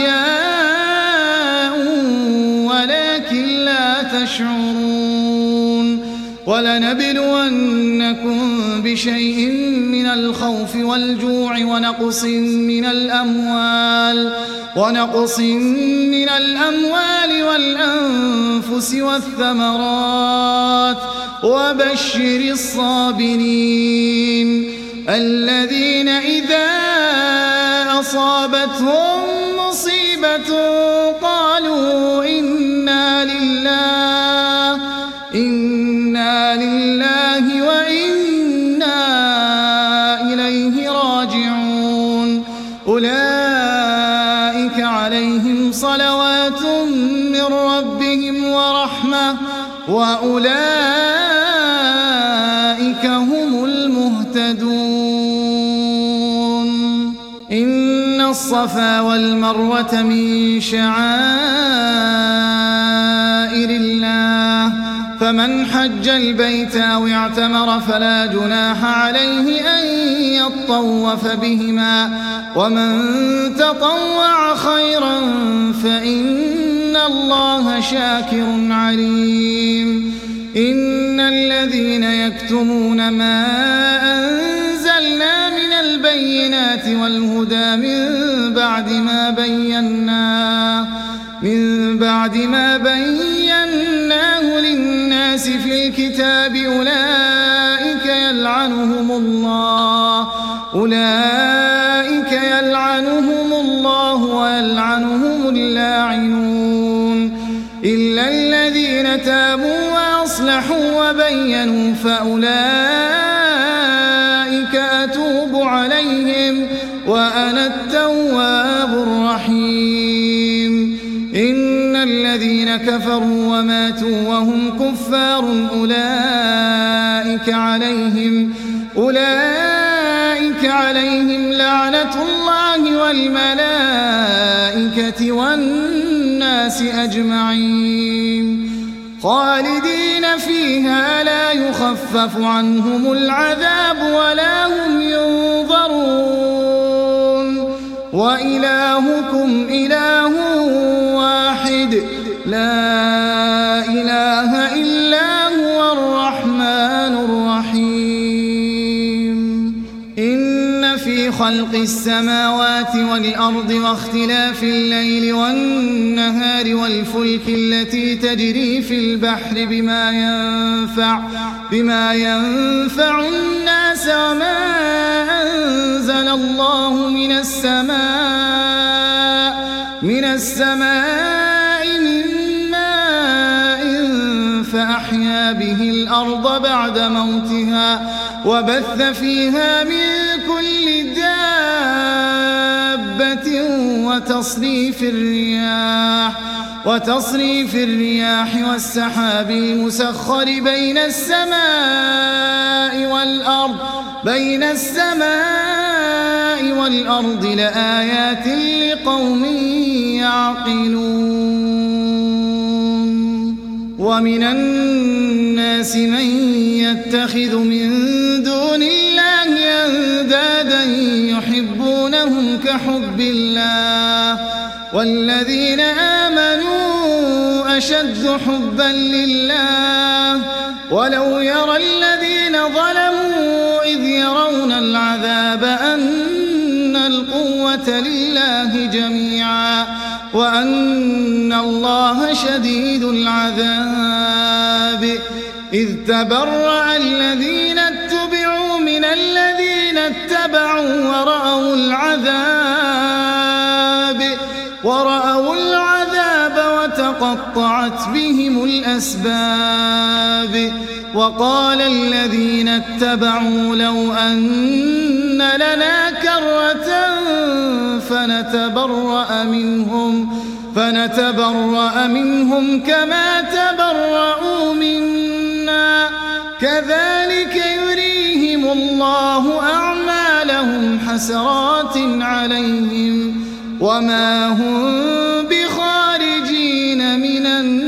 أحياء ولكن لا تشعرون ولنبلونكم بشيء من الخوف والجوع ونقص من الأموال ونقص من الأموال والأنفس والثمرات وبشر الصابرين الذين إذا أصابتهم مصيبة قالوا إنا لله إنا لله وإنا إليه راجعون أولئك عليهم صلوات من ربهم ورحمة وأولئك هم المهتدون إن الصفا والمروة من شعائر الله فمن حج البيت أو اعتمر فلا جناح عليه أن يطوف بهما ومن تطوع خيرا فإن الله شاكر عليم إن الذين يكتمون ما أنزلنا من البينات والهدى من بعد ما بيناه من بعد ما بيناه للناس في الكتاب أولئك يلعنهم الله أولئك يلعنهم الله ويلعنهم اللاعنون إلا الذين تابوا وأصلحوا وبينوا فأولئك أتوب عليهم وأنا التواب الرحيم إن الذين كفروا وماتوا وهم كفار أولئك عليهم أولئك عليهم لعنة الله والملائكة والناس أجمعين خالدين فيها لا يخفف عنهم العذاب ولا هم ينظرون وإلهكم إله واحد لا إله إلا هو الرحمن الرحيم إن في خلق السماوات والأرض واختلاف الليل والنهار والفلك التي تجري في البحر بما ينفع بما ينفع الناس وما أنزل الله من السماء من السماء من ماء فأحيا به الأرض بعد موتها وبث فيها من كل دابة وتصريف الرياح وتصريف الرياح والسحاب المسخر بين السماء والأرض بين السماء والأرض لآيات لقوم يعقلون ومن الناس من يتخذ من دون الله أندادا يحبونهم كحب الله والذين آمنوا أشد حبا لله ولو يرى الذين ظلموا إذ يرون العذاب أن القوة لله جميعا وأن الله شديد العذاب إذ تبرأ الذين اتبعوا من الذين اتبعوا ورأوا العذاب ورأوا العذاب وتقطعت بهم الأسباب وقال الذين اتبعوا لو أن لنا كرة فنتبرأ منهم فنتبرأ منهم كما تبرأوا منا كذلك يريهم الله أعمالهم حسرات عليهم وما هم بخارجين من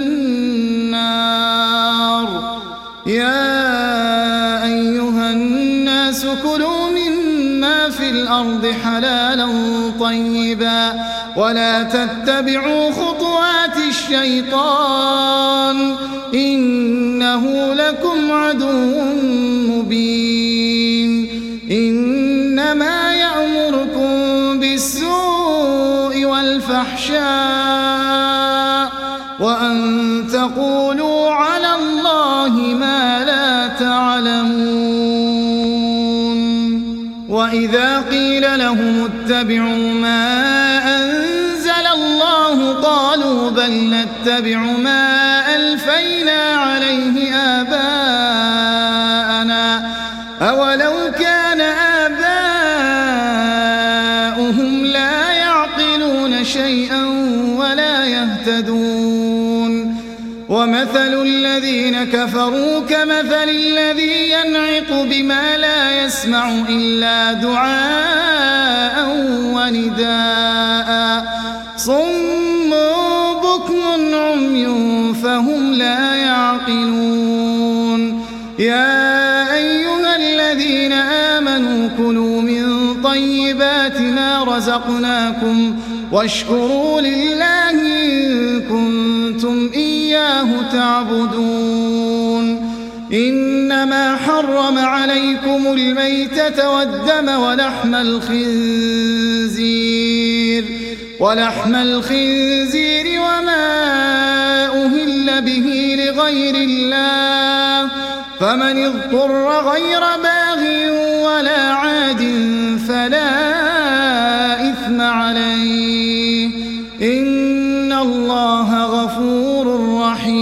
النار يا أيها الناس كلوا مما في الأرض حلالا طيبا ولا تتبعوا خطوات الشيطان إنه لكم عدو مبين إنما يأمركم بالسوء والفحشاء وأن تقولوا على الله ما لا تعلمون وإن وإذا قيل لهم اتبعوا ما أنزل الله قالوا بل نتبع ما ألفينا عليه آباءنا أولو كان آباؤهم لا يعقلون شيئا ولا يهتدون ومثل الذين كفروا كمثل الذي ينعق بما لا يسمع إلا دعاء ونداء صم بكم عمي فهم لا يعقلون يا أيها الذين آمنوا كلوا من طيبات ما رزقناكم واشكروا لله إن كنتم إياه تعبدون إنما حرم عليكم الميتة والدم ولحم الخنزير ولحم الخنزير وما أهل به لغير الله فمن اضطر غير باغ ولا عاد فلا إثم عليه إن الله غفور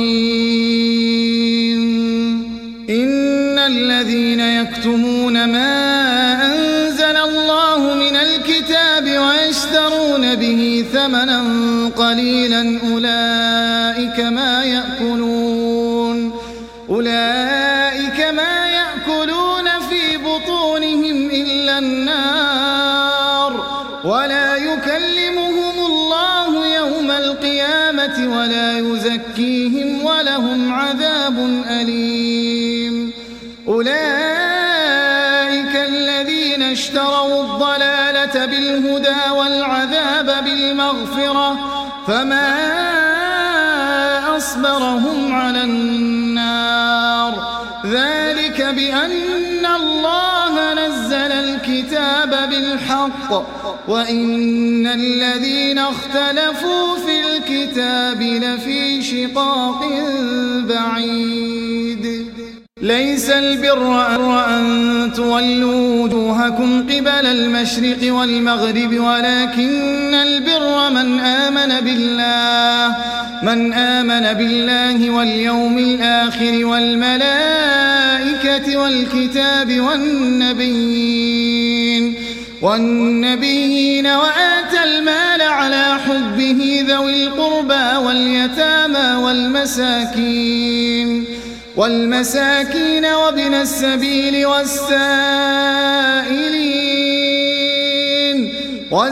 رحيم إن الذين يكتمون ما أنزل الله من الكتاب ويشترون به ثمنا قليلا أولئك ما يأكلون أولئك ما يأكلون في بطونهم إلا النار ولا يكلمهم الله يوم القيامة ولا يزكيهم ولهم عذاب أليم أولئك الذين اشتروا الضلالة بالهدى والعذاب بالمغفرة فما أصبرهم على النار ذلك بأن الله نزل الكتاب بالحق وإن الذين اختلفوا في الكتاب لفي شقاق بعيد ليس البر أن تولوا وجوهكم قبل المشرق والمغرب ولكن البر من آمن بالله من آمن بالله واليوم الآخر والملائكة والكتاب والنبيين والنبيين وآتى المال على حبه ذوي القربى واليتامى والمساكين والمساكين وابن السبيل والسائلين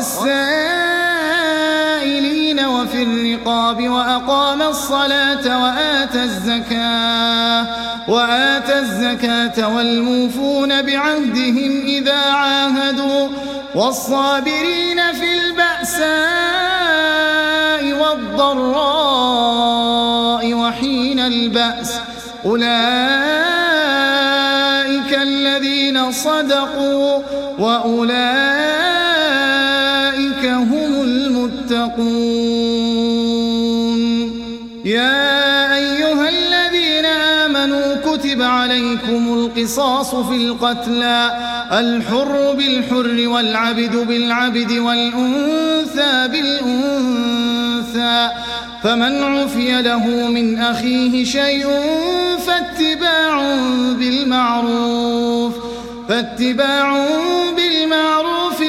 والسائلين وفي الرقاب وأقام الصلاة وآتى الزكاة وآتى الزكاة والموفون بعهدهم إذا عاهدوا والصابرين في البأساء والضراء وحين البأس أولئك الذين صدقوا وأولئك هم المتقون يا أيها الذين آمنوا كتب عليكم القصاص في القتلى الحر بالحر والعبد بالعبد والأنثى بالأنثى فمن عفي له من أخيه شيء فاتباع بالمعروف فاتباع بالمعروف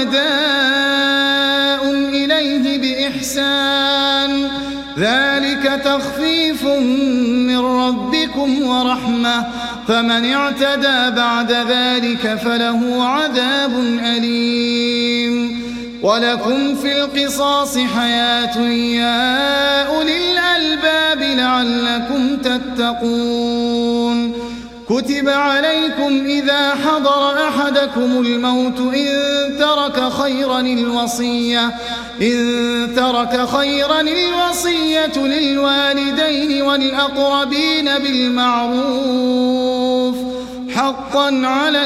وأداء إليه بإحسان ذلك تخفيف من ربكم ورحمة فمن اعتدى بعد ذلك فله عذاب أليم ولكم في القصاص حياة يا أولي الألباب لعلكم تتقون كتب عليكم إذا حضر أحدكم الموت إن ترك خيرا الوصية إن ترك خيرا الوصية للوالدين والأقربين بالمعروف حقا على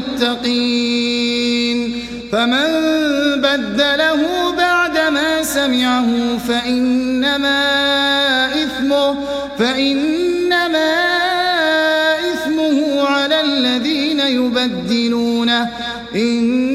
المتقين فمن بدله بعدما سمعه فإنما إثمه فإنما إثمه على الذين يبدلونه إن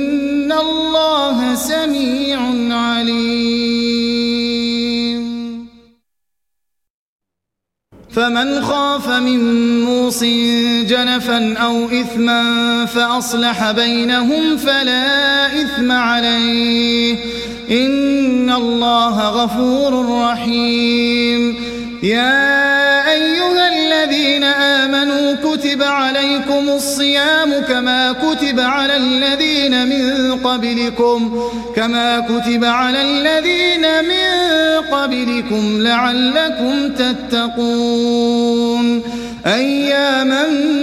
فمن خاف من موص جنفا أو إثما فأصلح بينهم فلا إثم عليه إن الله غفور رحيم. يا أيها الذين آمنوا كتب عليكم الصيام كما كتب على الذين من قبلكم كما كتب على الذين من قبلكم لعلكم تتقون أياما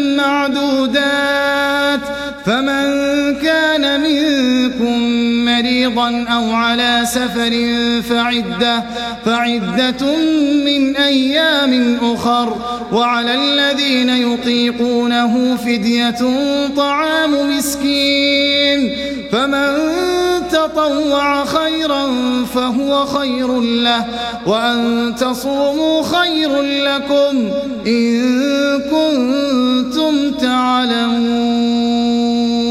معدودات فمن كان منكم مريضا أو على سفر فعدة, فعدة من أيام أخر وعلى الذين يطيقونه فدية طعام مسكين فمن تطوع خيرا فهو خير له وأن تصوموا خير لكم إن كنتم تعلمون.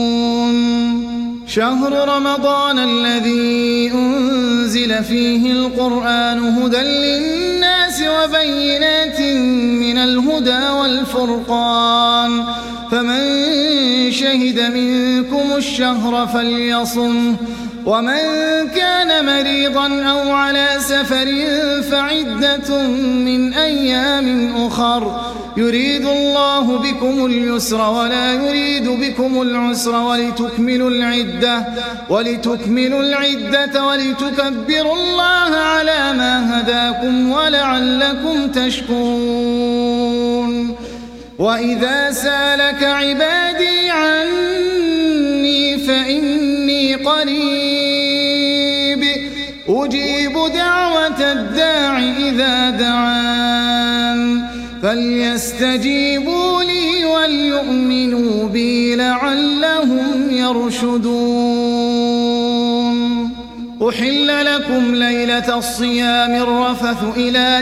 شهر رمضان الذي أنزل فيه القرآن هدى للناس وبينات من الهدى والفرقان فمن شهد منكم الشهر فليصمه ومن كان مريضا أو على سفر فعدة من أيام أخر يريد الله بكم اليسر ولا يريد بكم العسر ولتكملوا العدة ولتكملوا العدة ولتكبروا الله على ما هداكم ولعلكم تشكرون. وإذا سالك عبادي عني فإني قريب أجيب دعوة الداع إذا دعان فليستجيبوا لي وليؤمنوا بي لعلهم يرشدون. أحل لكم ليلة الصيام الرفث إلى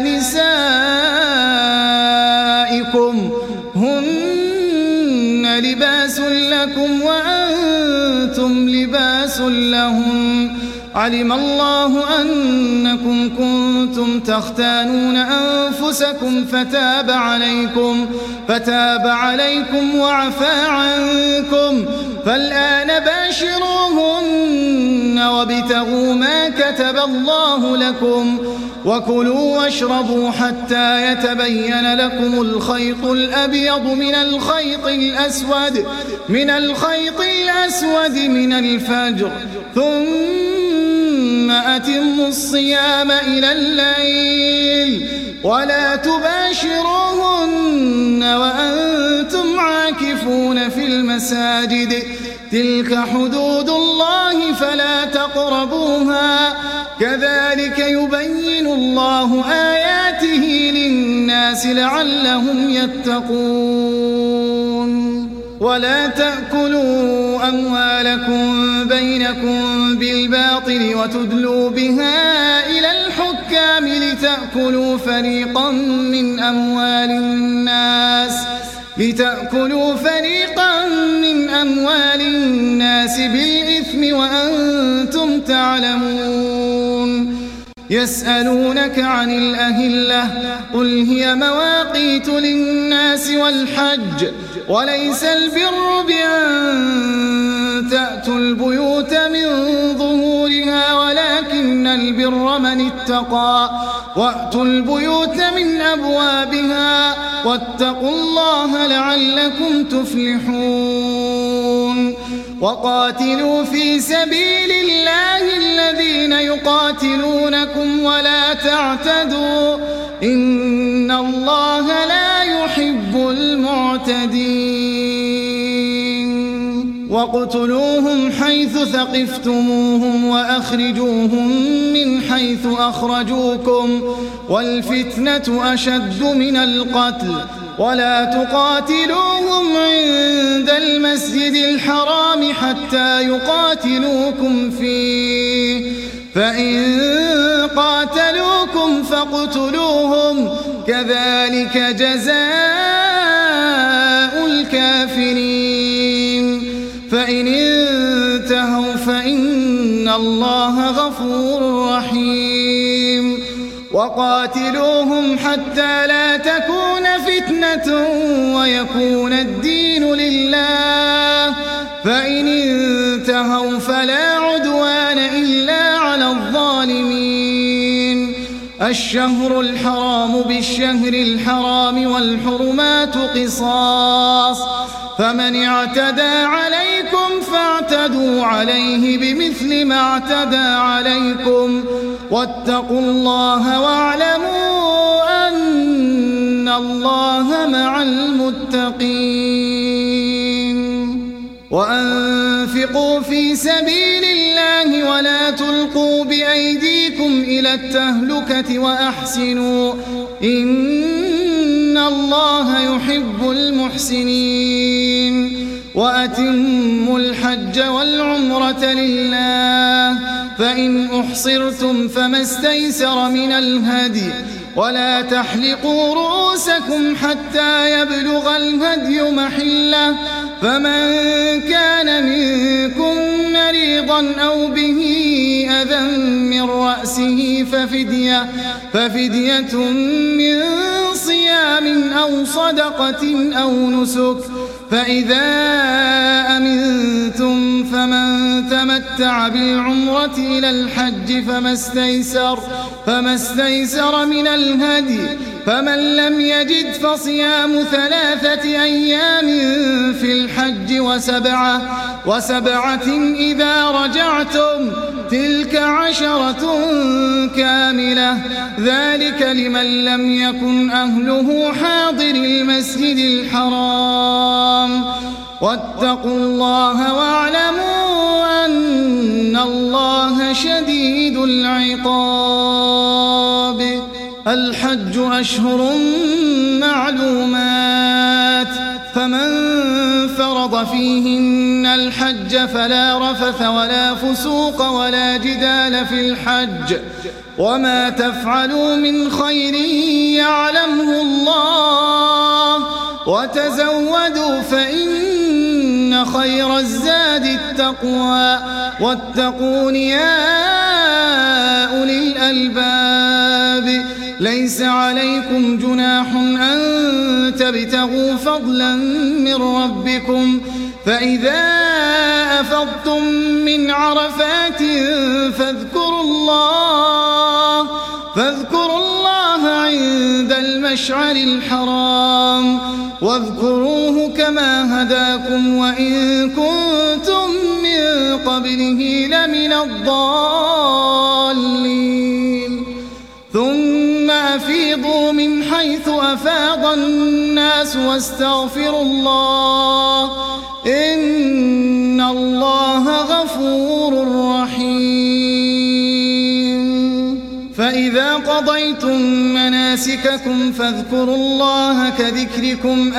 نسائكم هن لباس لكم وأنتم لباس لهم علم الله أنكم كنتم تختانون أنفسكم فتاب عليكم فتاب عليكم وعفى عنكم فالآن باشروهن وابتغوا ما كتب الله لكم وكلوا واشربوا حتى يتبين لكم الخيط الأبيض من الخيط الأسود من الخيط الأسود من الفجر ثم أتموا الصيام إلى الليل ولا تباشروهن وأنتم عاكفون في المساجد تلك حدود الله فلا تقربوها كذلك يبين الله آياته للناس لعلهم يتقون. ولا تأكلوا أموالكم بينكم بالباطل وتدلوا بها إلى الحكام لتأكلوا فريقا من أموال الناس لتأكلوا فريقا من أموال الناس بالإثم وأنتم تعلمون. يسألونك عن الأهلة قل هي مواقيت للناس والحج وليس البر بأن تأتوا البيوت من ظهورها ولكن البر من اتقى وأتوا البيوت من أبوابها واتقوا الله لعلكم تفلحون. وقاتلوا في سبيل الله الذين يقاتلونكم ولا تعتدوا إن الله لا يحب المعتدين. واقتلوهم حيث ثقفتموهم وأخرجوهم من حيث أخرجوكم والفتنة أشد من القتل ولا تقاتلوهم عند المسجد الحرام حتى يقاتلوكم فيه فإن قاتلوكم فاقتلوهم كذلك جزاء الكافرين. فإن انتهوا فإن الله غفور رحيم. وقاتلوهم حتى لا تكون فتنة ويكون الدين لله، فإن انتهوا فلا عدوان إلا على الظالمين. الشهر الحرام بالشهر الحرام والحرمات قصاص، فمن اعتدى عليكم فاعتدوا عليه بمثل ما اعتدى عليكم، واتقوا الله واعلموا أن الله مع المتقين. وأنفقوا في سبيل الله ولا تلقوا بأيديكم إلى التهلكة وأحسنوا إن الله يحب المحسنين. وأتموا الحج والعمرة لله، فإن أحصرتم فما استيسر من الهدي، ولا تحلقوا رؤوسكم حتى يبلغ الهدي محله، فمن كان منكم مريضا أو به أذى من رأسه ففدية, ففدية من صيام أو صدقة أو نسك، فإذا أمنتم فمن تمتع بالعمرة إلى الحج فما استيسر, فما استيسر من الهدي، فمن لم يجد فصيام ثلاثة أيام في الحج وسبعة, وسبعة إذا رجعتم، تلك عشرة كاملة، ذلك لمن لم يكن أهله حاضر المسجد الحرام. واتقوا الله واعلموا أن الله شديد العقاب. الحج أشهر معلومات، فمن فرض فيهن الحج فلا رفث ولا فسوق ولا جدال في الحج، وما تفعلوا من خير يعلمه الله، وتزودوا فإن خير الزاد التقوى، واتقون يا أولي الألباب. ليس عليكم جناح أن تبتغوا فضلا من ربكم، فإذا أفضتم من عرفات فاذكروا الله فاذكروا الله عند المشعر الحرام، واذكروه كما هداكم وإن كنتم من قبله لمن الضالين. ثم أفيضوا من حيث أفاض الناس واستغفروا الله إن الله غفور رحيم. فإذا قضيتم مناسككم فاذكروا الله كذكركم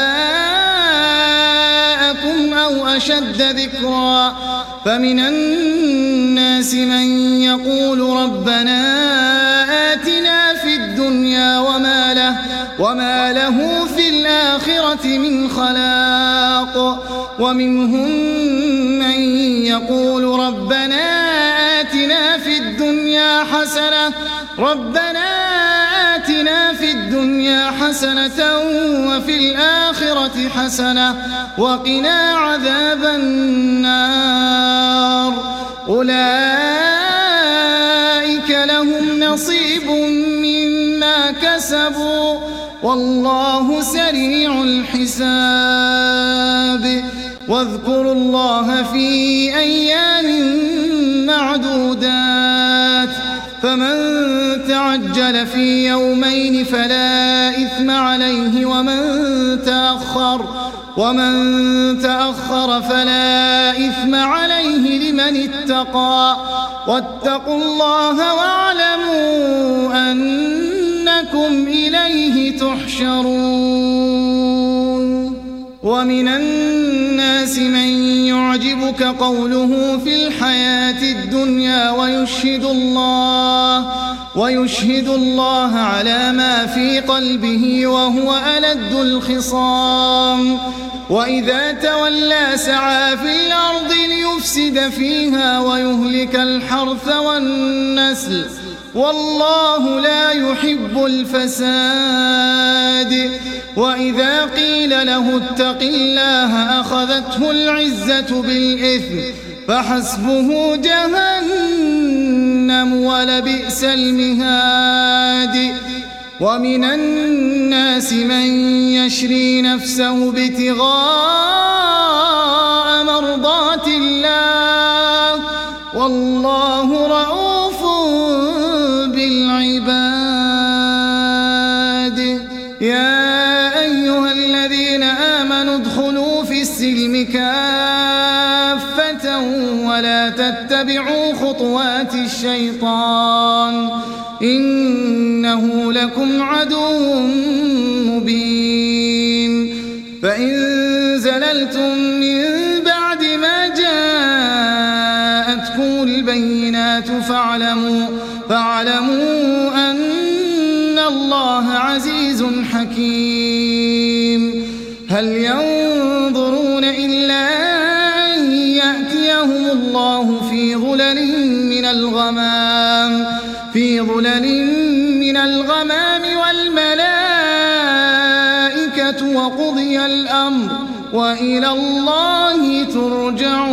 آباءكم أو أشد ذكرا، فمن الناس من يقول ربنا آتنا في الدنيا وما له, وما له في الآخرة من خلاق، ومنهم من يقول ربنا آتنا في الدنيا حسنة ربنا آتنا في الدنيا حسنة وفي الآخرة حسنة وقنا عذاب النار. أولئك لهم نصيب مما كسبوا والله سريع الحساب. واذكروا الله في أيام معدودات، فمن تعجل في يومين فلا إثم عليه، ومن تأخر ومن تأخر فلا إثم عليه لمن اتقى. واتقوا الله واعلموا أنكم إليه تحشرون. ومن الناس من يعجبك قوله في الحياة الدنيا ويشهد الله ويشهد الله على ما في قلبه وهو ألد الخصام، وإذا تولى سعى في الأرض ليفسد فيها ويهلك الحرث والنسل والله لا يحب الفساد. وإذا قيل له اتق الله أخذته العزة بالإثم فحسبه جهنم ولبئس المهاد. ومن الناس من يشري نفسه ابتغاء مرضات الله والله رؤوف بالعباد. يا أيها الذين آمنوا ادخلوا في السلم كافة ولا تتبعوا خطوات الشيطان إنه لكم عدو مبين. فإن زللتم من بعد ما جاءتكم البينات فاعلموا, فاعلموا أن الله عزيز حكيم. هل ينظرون إلا أن يأتيهم الله في ظلل من الغمام في ظلل من الغمام والملائكة وقضي الأمر وإلى الله ترجع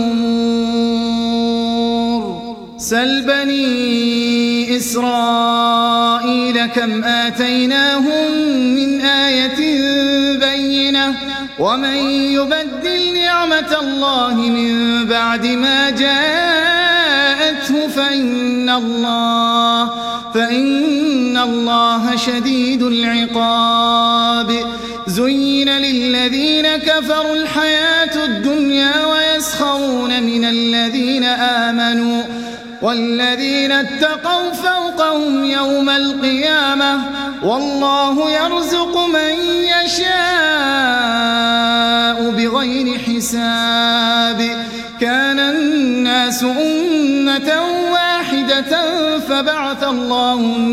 الأمور. سل بني إسرائيل كم آتيناهم من آية بينة ومن يبدل نعمة الله من بعد ما جاءته فإن الله فإن الله شديد العقاب. زين للذين كفروا الحياة الدنيا ويسخرون من الذين آمنوا والذين اتقوا فوقهم يوم القيامة والله يرزق من يشاء بغير حساب. كان الناس أمة واحدة فبعث الله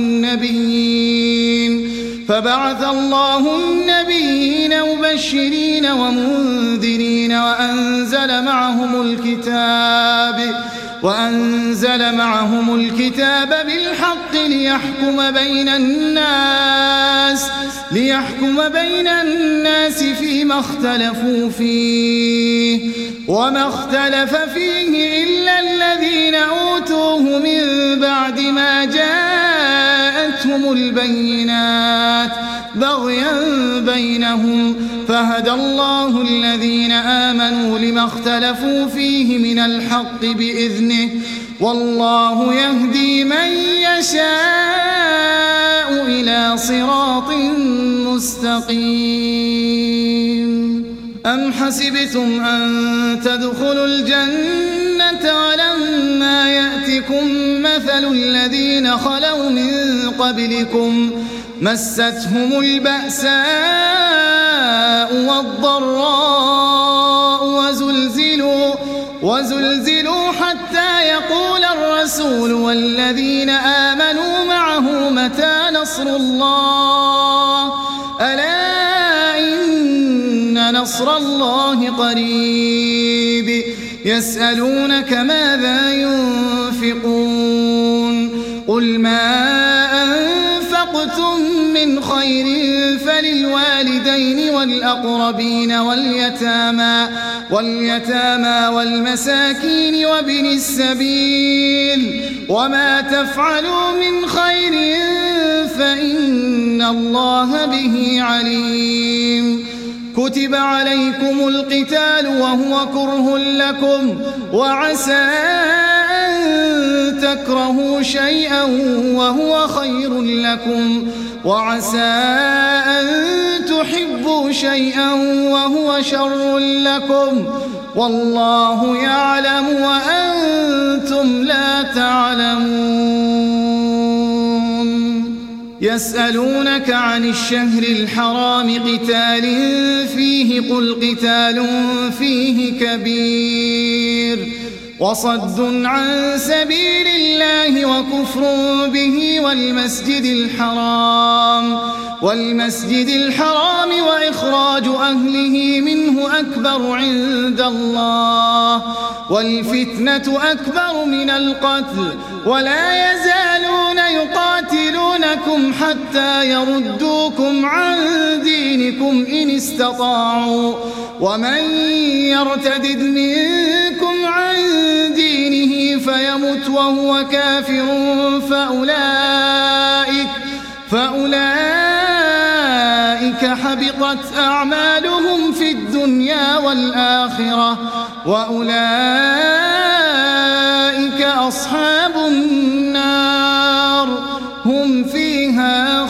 النبيين فبعث الله النبيين مبشرين ومنذرين وأنزل معهم الكتاب وأنزل معهم الكتاب بالحق ليحكم بين الناس ليحكم بين الناس فيما اختلفوا فيه وما اختلف فيه إلا الذين أوتوه من بعد ما جاءتهم البينات بغيا بينهم فهدى الله الذين آمنوا لما اختلفوا فيه من الحق بإذنه والله يهدي من يشاء إلى صراط مستقيم. أم حسبتم أن تدخلوا الجنة ولما يأتكم مثل الذين خلوا من قبلكم مستهم البأساء والضراء وزلزلوا, وزلزلوا حتى يقول الرسول والذين آمنوا معه متى نصر الله ألا إن نصر الله قريب. يسألونك ماذا ينفقون قل ما أنفقتم من خير فللوالدين والأقربين واليتامى واليتامى والمساكين وابن السبيل وما تفعلوا من خير فإن الله به عليم. كتب عليكم القتال وهو كره لكم وعسى أن تكرهوا شيئا وهو خير لكم وعسى أن تحبوا شيئا وهو شر لكم والله يعلم وأنتم لا تعلمون. يسألونك عن الشهر الحرام قتال فيه قل قتال فيه كبير وصد عن سبيل الله وكفر به والمسجد الحرام والمسجد الحرام وإخراج أهله منه أكبر عند الله والفتنة أكبر من القتل ولا يزالون يقاتلونكم حتى يردوكم عن دينكم إن استطاعوا ومن يرتدد منكم عن دينه فيمت وهو كافر فأولئك, فأولئك حبطت أعمالهم في الدنيا والآخرة وأولئك أصحاب النار هم فيها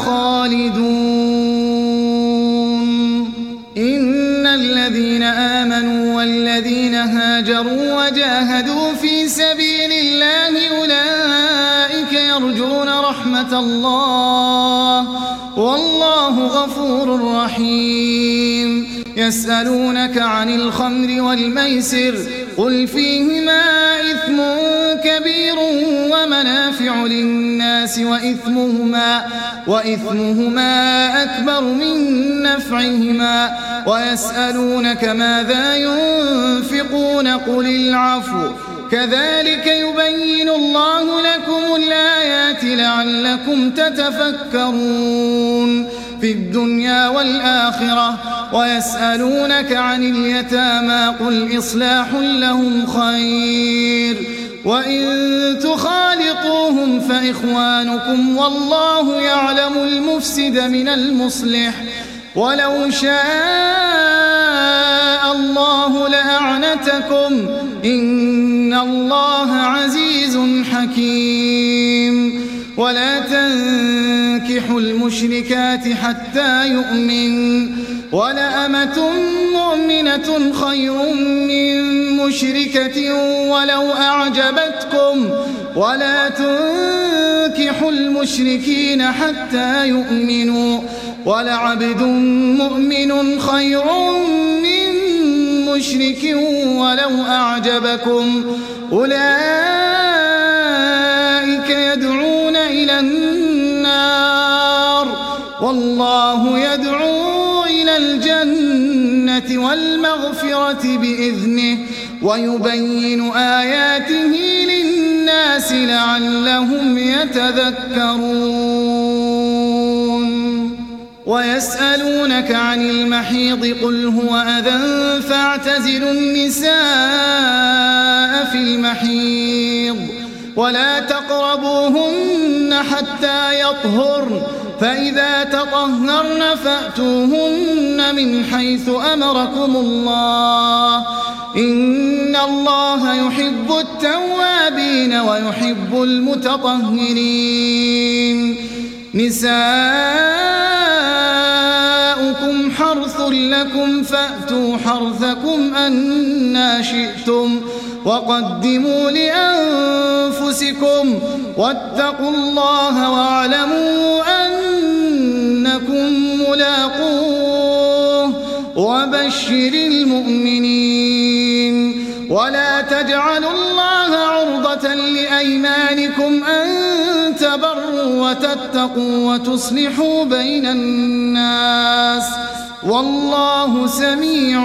خالدون. إن الذين آمنوا والذين هاجروا وجاهدوا في سبيل الله أولئك يرجون رحمة الله والله غفور رحيم. يسألونك عن الخمر والميسر قل فيهما إثم كبير ومنافع للناس وإثمهما, وإثمهما أكبر من نفعهما ويسألونك ماذا ينفقون قل العفو كذلك يبين الله لكم الآيات لعلكم تتفكرون في الدنيا والآخرة. ويسألونك عن اليتامى قل إصلاح لهم خير وإن تخالطوهم فإخوانكم والله يعلم المفسد من المصلح ولو شاء الله لأعنتكم إن الله عزيز حكيم. ولا تنكحوا المشركات حتى يؤمن ولأمة مؤمنة خير من مشركة ولو أعجبتكم ولا تنكحوا المشركين حتى يؤمنوا ولعبد مؤمن خير من مشرك ولو أعجبكم أولئك يدعون إلى النار والله يدعو إلى الجنة والمغفرة بإذنه ويبين آياته للناس لعلهم يتذكرون. ويسألونك عن المحيض قل هو أذى فاعتزلوا النساء في المحيض ولا تقربوهن حتى يطهرن فإذا تطهرن فأتوهن من حيث أمركم الله إن الله يحب التوابين ويحب المتطهرين. نساؤكم حرث لكم فأتوا حرثكم أنى شئتم وقدموا لأنفسكم واتقوا الله واعلموا أنكم ملاقوه وبشر المؤمنين. ولا تجعلوا الله عرضة لأيمانكم أن تبروا وتتقوا وتصلحوا بين الناس والله سميع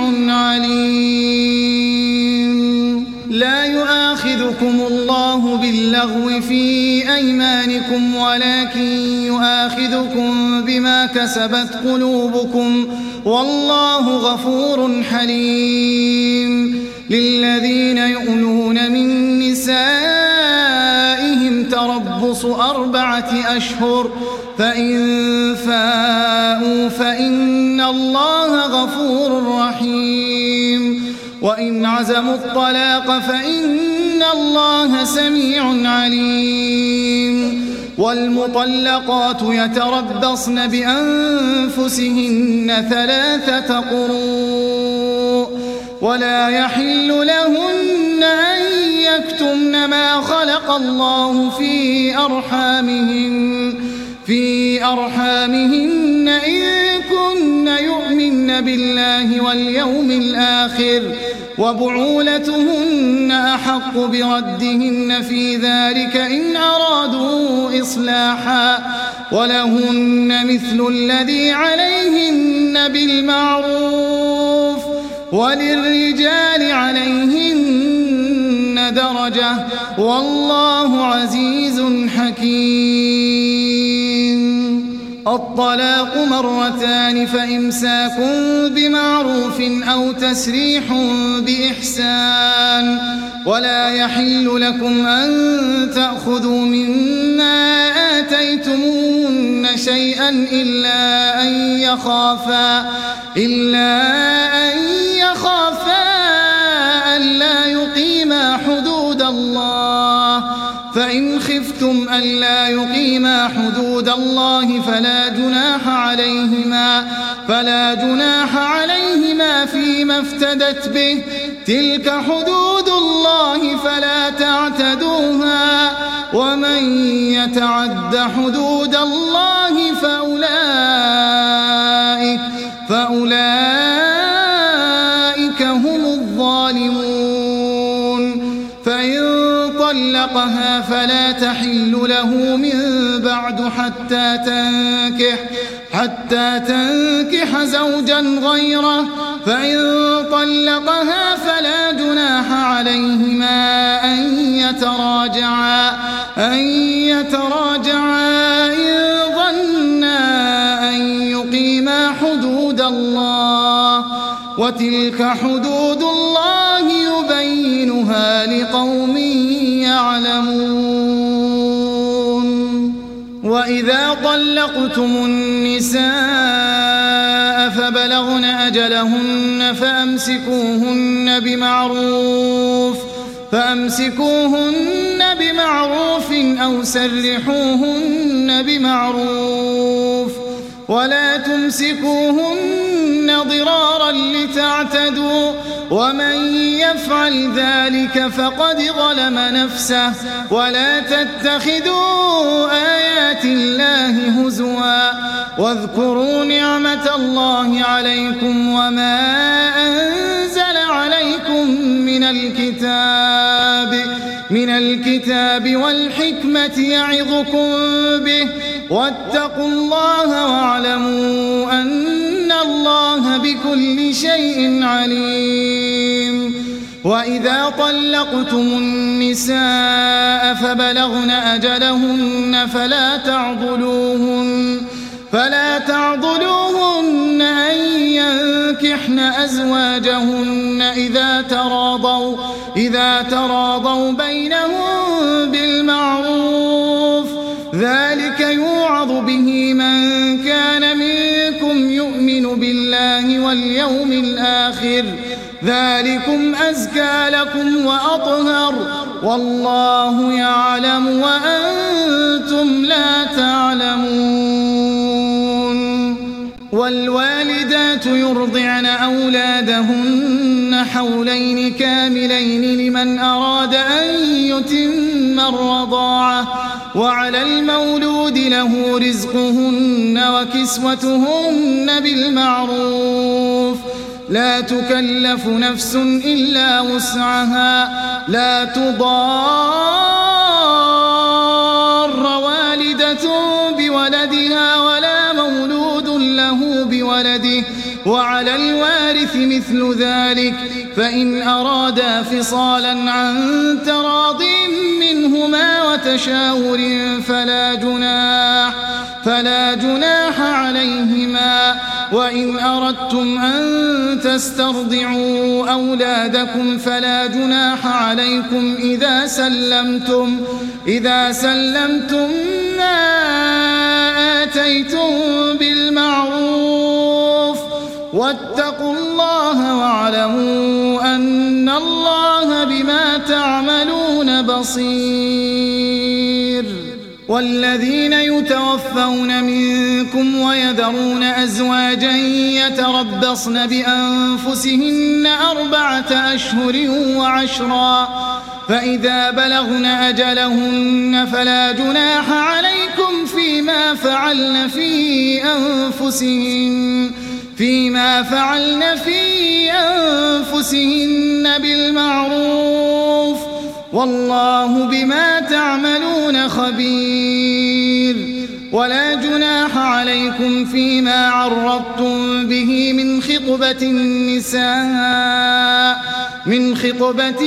عليم. لا يؤاخذكم الله باللغو في أيمانكم ولكن يؤاخذكم بما كسبت قلوبكم والله غفور حليم. للذين يؤلون من نسائهم تربص أربعة أشهر فإن فاءوا فإن الله غفور رحيم. وإن عزموا الطلاق فإن الله سميع عليم. والمطلقات يتربصن بأنفسهن ثلاثة قروء ولا يحل لهن أن يكتمن ما خلق الله في أرحامهن في أرحامهن إن كن يؤمن بالله واليوم الآخر وبعولتهن أحق بردهن في ذلك إن أرادوا إصلاحا ولهن مثل الذي عليهن بالمعروف وللرجال عليهن درجة والله عزيز حكيم. الطلاق مرتان فإمساك بمعروف أو تسريح بإحسان ولا يحل لكم أن تأخذوا مما آتيتموهن شيئا إلا أن يخافا إلا أن يخافا ألا يقيما حدود الله فإن خفتم ألا يقيما حدود الله فلا جناح عليهما فلا جناح عليهما فيما افتدت به تلك حدود الله فلا تعتدوها ومن يتعد حدود الله فأولئك فأولئك هم الظالمون فإن طلقها فلا تحل له من بعد حتى تنكح حتى تنكح زوجا غيره فإن طلقها فلا جناح عليهما أن يتراجعا أن يتراجعا إن ظنا أن يقيما حدود الله وتلك حدود الله يبينها لقوم يعلمون وإذا طلقتم النساء فبلغن أجلهن فأمسكوهن بمعروف فأمسكوهن بمعروف أو سرحوهن بمعروف ولا تمسكوهن ضرارا لتعتدوا ومن يفعل ذلك فقد ظلم نفسه ولا تتخذوا آيات الله هزوا واذكروا نعمة الله عليكم وما أنزل عليكم من الكتاب من الكتاب والحكمة يعظكم به واتقوا الله واعلموا أن الله بكل شيء عليم وإذا طلقتم النساء فبلغن أجلهن فلا تعضلوهن فلا تعضلوهن أن ينكحن أزواجهن إذا تراضوا إذا تراضوا بينهم بالمعروف ذلك يوعظ به من كان منكم يؤمن بالله واليوم الآخر ذلكم أزكى لكم وأطهر والله يعلم وأنتم لا تعلمون والوالدات يرضعن أولادهن حولين كاملين لمن أراد أن يتم الرضاعة وعلى المولود له رزقهن وكسوتهن بالمعروف لا تكلف نفس إلا وسعها لا تضار والدة بولدها ولا مولود له بولده وعلى الوارث مثل ذلك فإن أرادا فصالا عن تراض منهما وتشاور فلا جناح فلا جناح عليهما وإن أردتم أن تسترضعوا أولادكم فلا جناح عليكم إذا سلمتم إذا سلمتم ما آتيتم بالمعروف واتقوا الله واعلموا أن الله بما تعملون بصير والذين يتوفون منكم ويذرون أزواجا يتربصن بأنفسهن أربعة أشهر وعشرا فإذا بلغن أجلهن فلا جناح عليكم فيما فعلن في أنفسهن فيما فعلن في أنفسهن بالمعروف والله بما تعملون خبير ولا جناح عليكم فيما عرضتم به من خطبة النساء من خطبة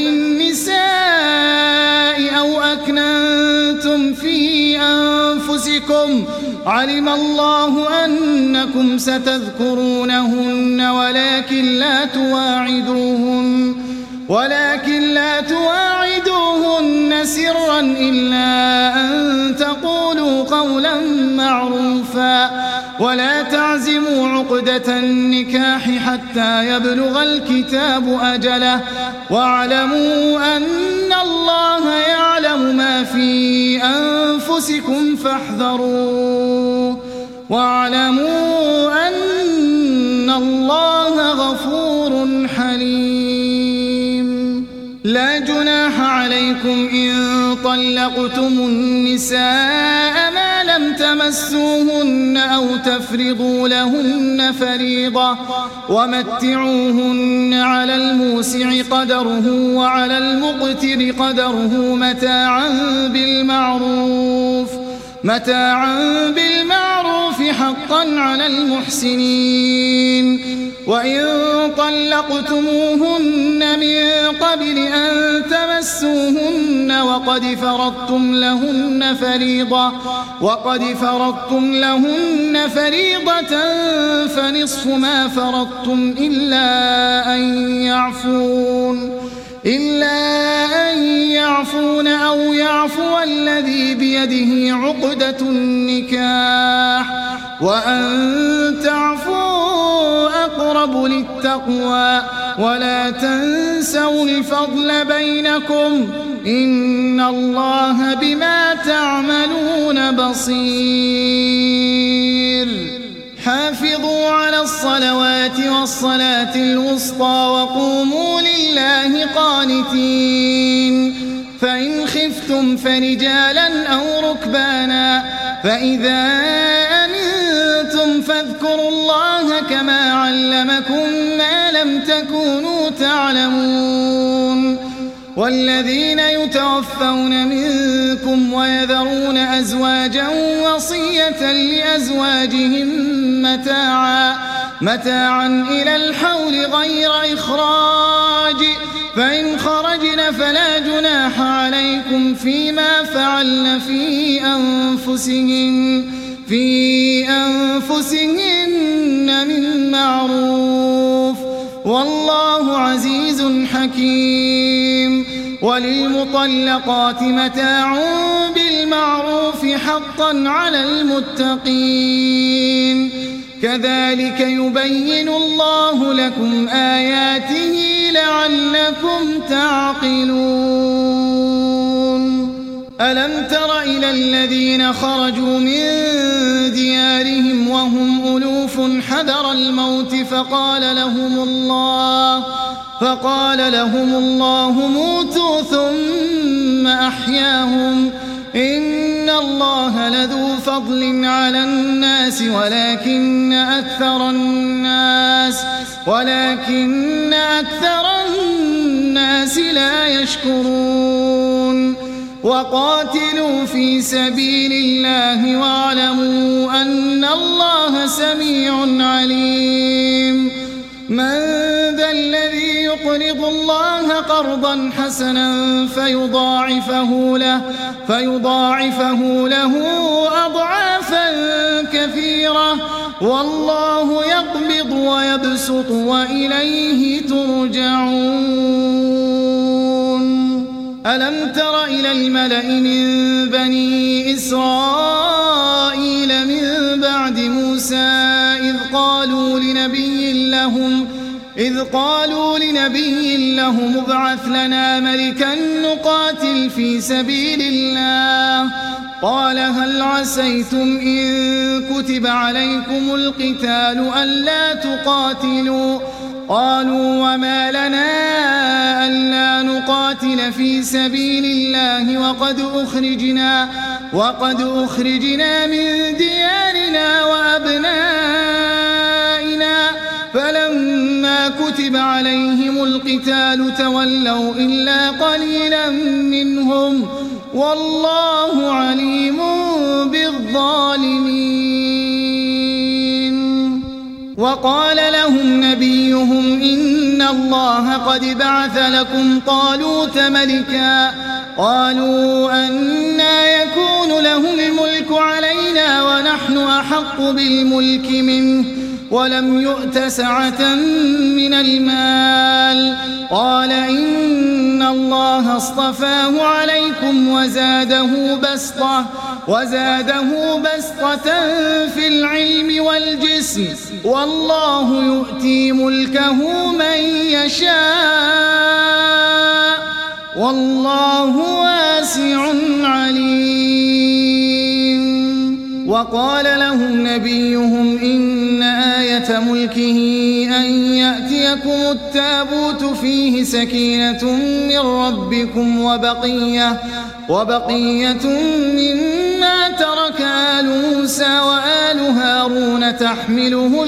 النساء أو أكننتم في أنفسكم علم الله أنكم ستذكرونهن ولكن لا تواعدوهن ولكن لا تواعدوهن سرا إلا أن تقولوا قولا معروفا ولا تعزموا عقدة النكاح حتى يبلغ الكتاب أجله واعلموا أن الله يعلم ما في أنفسكم فاحذروه واعلموا أن الله غفور حليم. لا جناح عليكم إن طلقتم النساء ما لم تمسوهن أو تفرضوا لهن فريضة ومتعوهن على الموسع قدره وعلى المقتر قدره متاعا بالمعروف متاعا بالمعروف حقا على المحسنين. وإن طلقتموهن من قبل أن تمسوهن وقد فرضتم لهن فريضة وقد فرضتم لهن فريضة فنصف ما فرضتم إلا أن يعفون إلا أن يعفون أو يعفو الذي بيده عقدة النكاح وأن تعفوا أقرب للتقوى ولا تنسوا الفضل بينكم إن الله بما تعملون بصير. حافظوا على الصلوات والصلاة الوسطى وقوموا لله قانتين. فإن خفتم فرجالا أو ركبانا فإذا أمنتم فاذكروا الله كما علمكم ما لم تكونوا تعلمون. والذين يتوفون منكم ويذرون أزواجا وصية لأزواجهم متاعا متاعا إلى الحول غير إخراج فإن خرجن فلا جناح عليكم فيما فعلن في أنفسهن في أنفسهن من معروف والله عزيز حكيم. وللمطلقات متاع بالمعروف حقا على المتقين. كذلك يبين الله لكم آياته لعلكم تعقلون. ألم تر إلى الذين خرجوا من ديارهم وهم ألوف حذر الموت فقال لهم الله فقال لهم الله موتوا ثم أحياهم إن الله لذو فضل على الناس ولكن أكثر الناس ولكن أكثر الناس لا يشكرون. وقاتلوا في سبيل الله واعلموا أن الله سميع عليم. من ذا الذي يقرض الله قرضا حسنا فيضاعفه له فيضاعفه له أضعافا كثيرة والله يقبض ويبسط وإليه ترجعون. ألم تر إلى الملأ من بني إسرائيل من بعد موسى إذ قالوا لنبي لهم إذ قالوا لنبي لهم ابعث لنا ملكا نقاتل في سبيل الله قال هل عسيتم إن كتب عليكم القتال ألا تقاتلوا قالوا وما لنا ألا نقاتل في سبيل الله وقد أخرجنا وقد أخرجنا من ديارنا وأبنائنا فلما كتب عليهم القتال تولوا إلا قليلا منهم والله عليم بالظالمين. وقال لهم نبيهم إن الله قد بعث لكم طالوت ملكا قالوا أنى يكون له الملك علينا ونحن أحق بالملك منه ولم يؤت سعة من المال قال إن الله اصطفاه عليكم وزاده بسطة وزاده بسطة في العلم والجسم والله يؤتي ملكه من يشاء والله واسع عليم. وقال لهم نبيهم إن آية ملكه أن يأتيكم التابوت فيه سكينة من ربكم وبقية, وبقية مما ترك آل موسى وآل هارون تحمله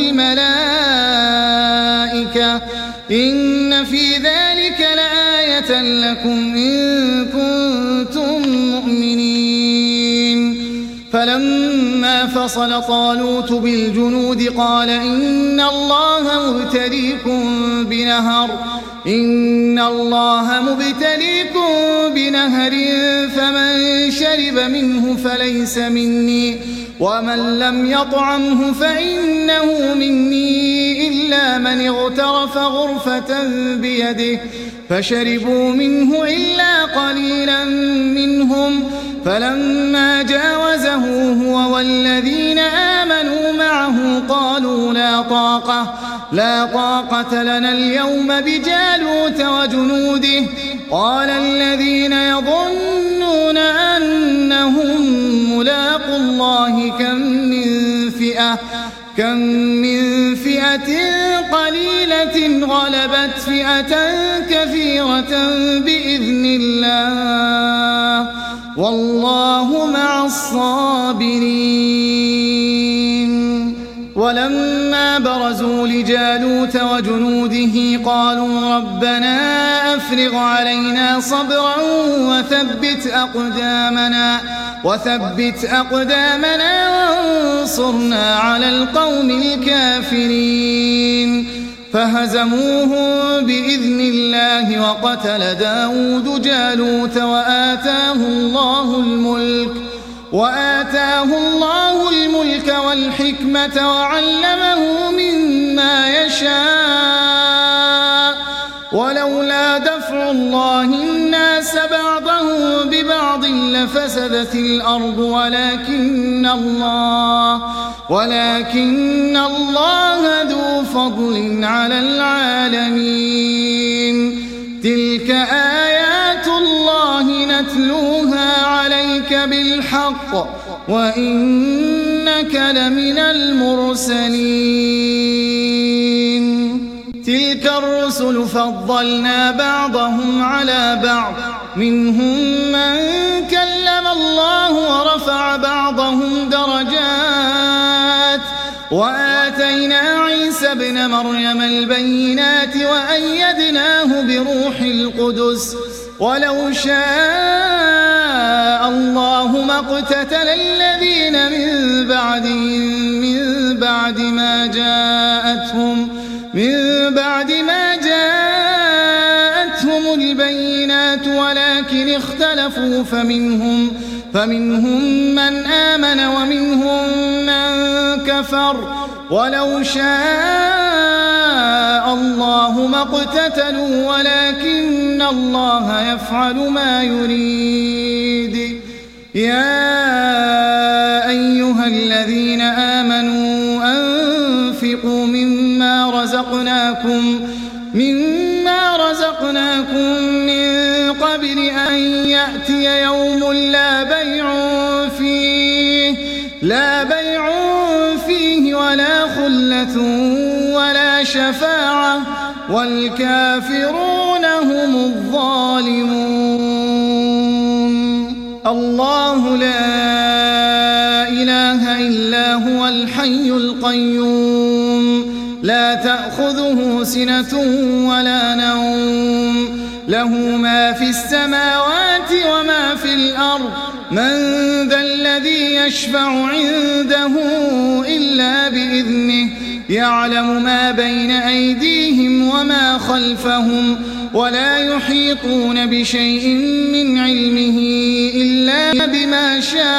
الملائكة إن في ذلك لآية لكم إن كنتم مؤمنين. فلما فصل طالوت بالجنود قال إن الله مبتليكم بنهر إن الله مبتليكم بنهر فمن شرب منه فليس مني ومن لم يطعمه فإنه مني إلا من اغترف غرفة بيده فشربوا منه إلا قليلا منهم فلما جاوزه هو والذين آمنوا معه قالوا لا طاقة لا طاقة لنا اليوم بجالوت وجنوده قال الذين يظنون أنهم ملاقوا الله كم من فئة كم من فئة قليلة غلبت فئة كثيرة بإذن الله والله مع الصابرين. ولما برزوا لجالوت وجنوده قالوا ربنا أفرغ علينا صبرا وثبت أقدامنا وثبت أقدامنا وانصرنا على القوم الكافرين. فهزموهم بإذن الله وقتل داود جالوت وآتاه الله الملك وآتاه الله الملك والحكمة وعلمه مما يشاء ولولا دفع الله الناس بعضهم ببعض لفسدت الأرض ولكن الله ولكن الله ذو فضل على العالمين. تلك آيات الله نتلوها عليك بالحق وإنك لمن المرسلين. تلك الرسل فضلنا بعضهم على بعض منهم من كلم الله ورفع بعضهم درجات وآتينا عيسى ابن مريم البينات وأيدناه بروح القدس ولو شاء الله ما اقتتل الذين من بعدهم من بعد ما جاءتهم من بعد ما جاءتهم البينات ولكن اختلفوا فمنهم فمنهم من آمن ومنهم من كفر ولو شاء الله ما اقتتلوا ولكن الله يفعل ما يريد. يا أيها الذين آمنوا أنفقوا مما رزقناكم مما رزقناكم من قبل أن يأتي يوم لا بيع فيه لا بيع فيه ولا خلة ولا شفاعة والكافرون هم الظالمون. الله لا إله إلا هو الحي القيوم لا تأخذه سنة ولا نوم له ما في السماوات وما في الأرض من ذا الذي يشفع عنده إلا بإذنه يعلم ما بين أيديهم وما خلفهم ولا يحيطون بشيء من علمه إلا بما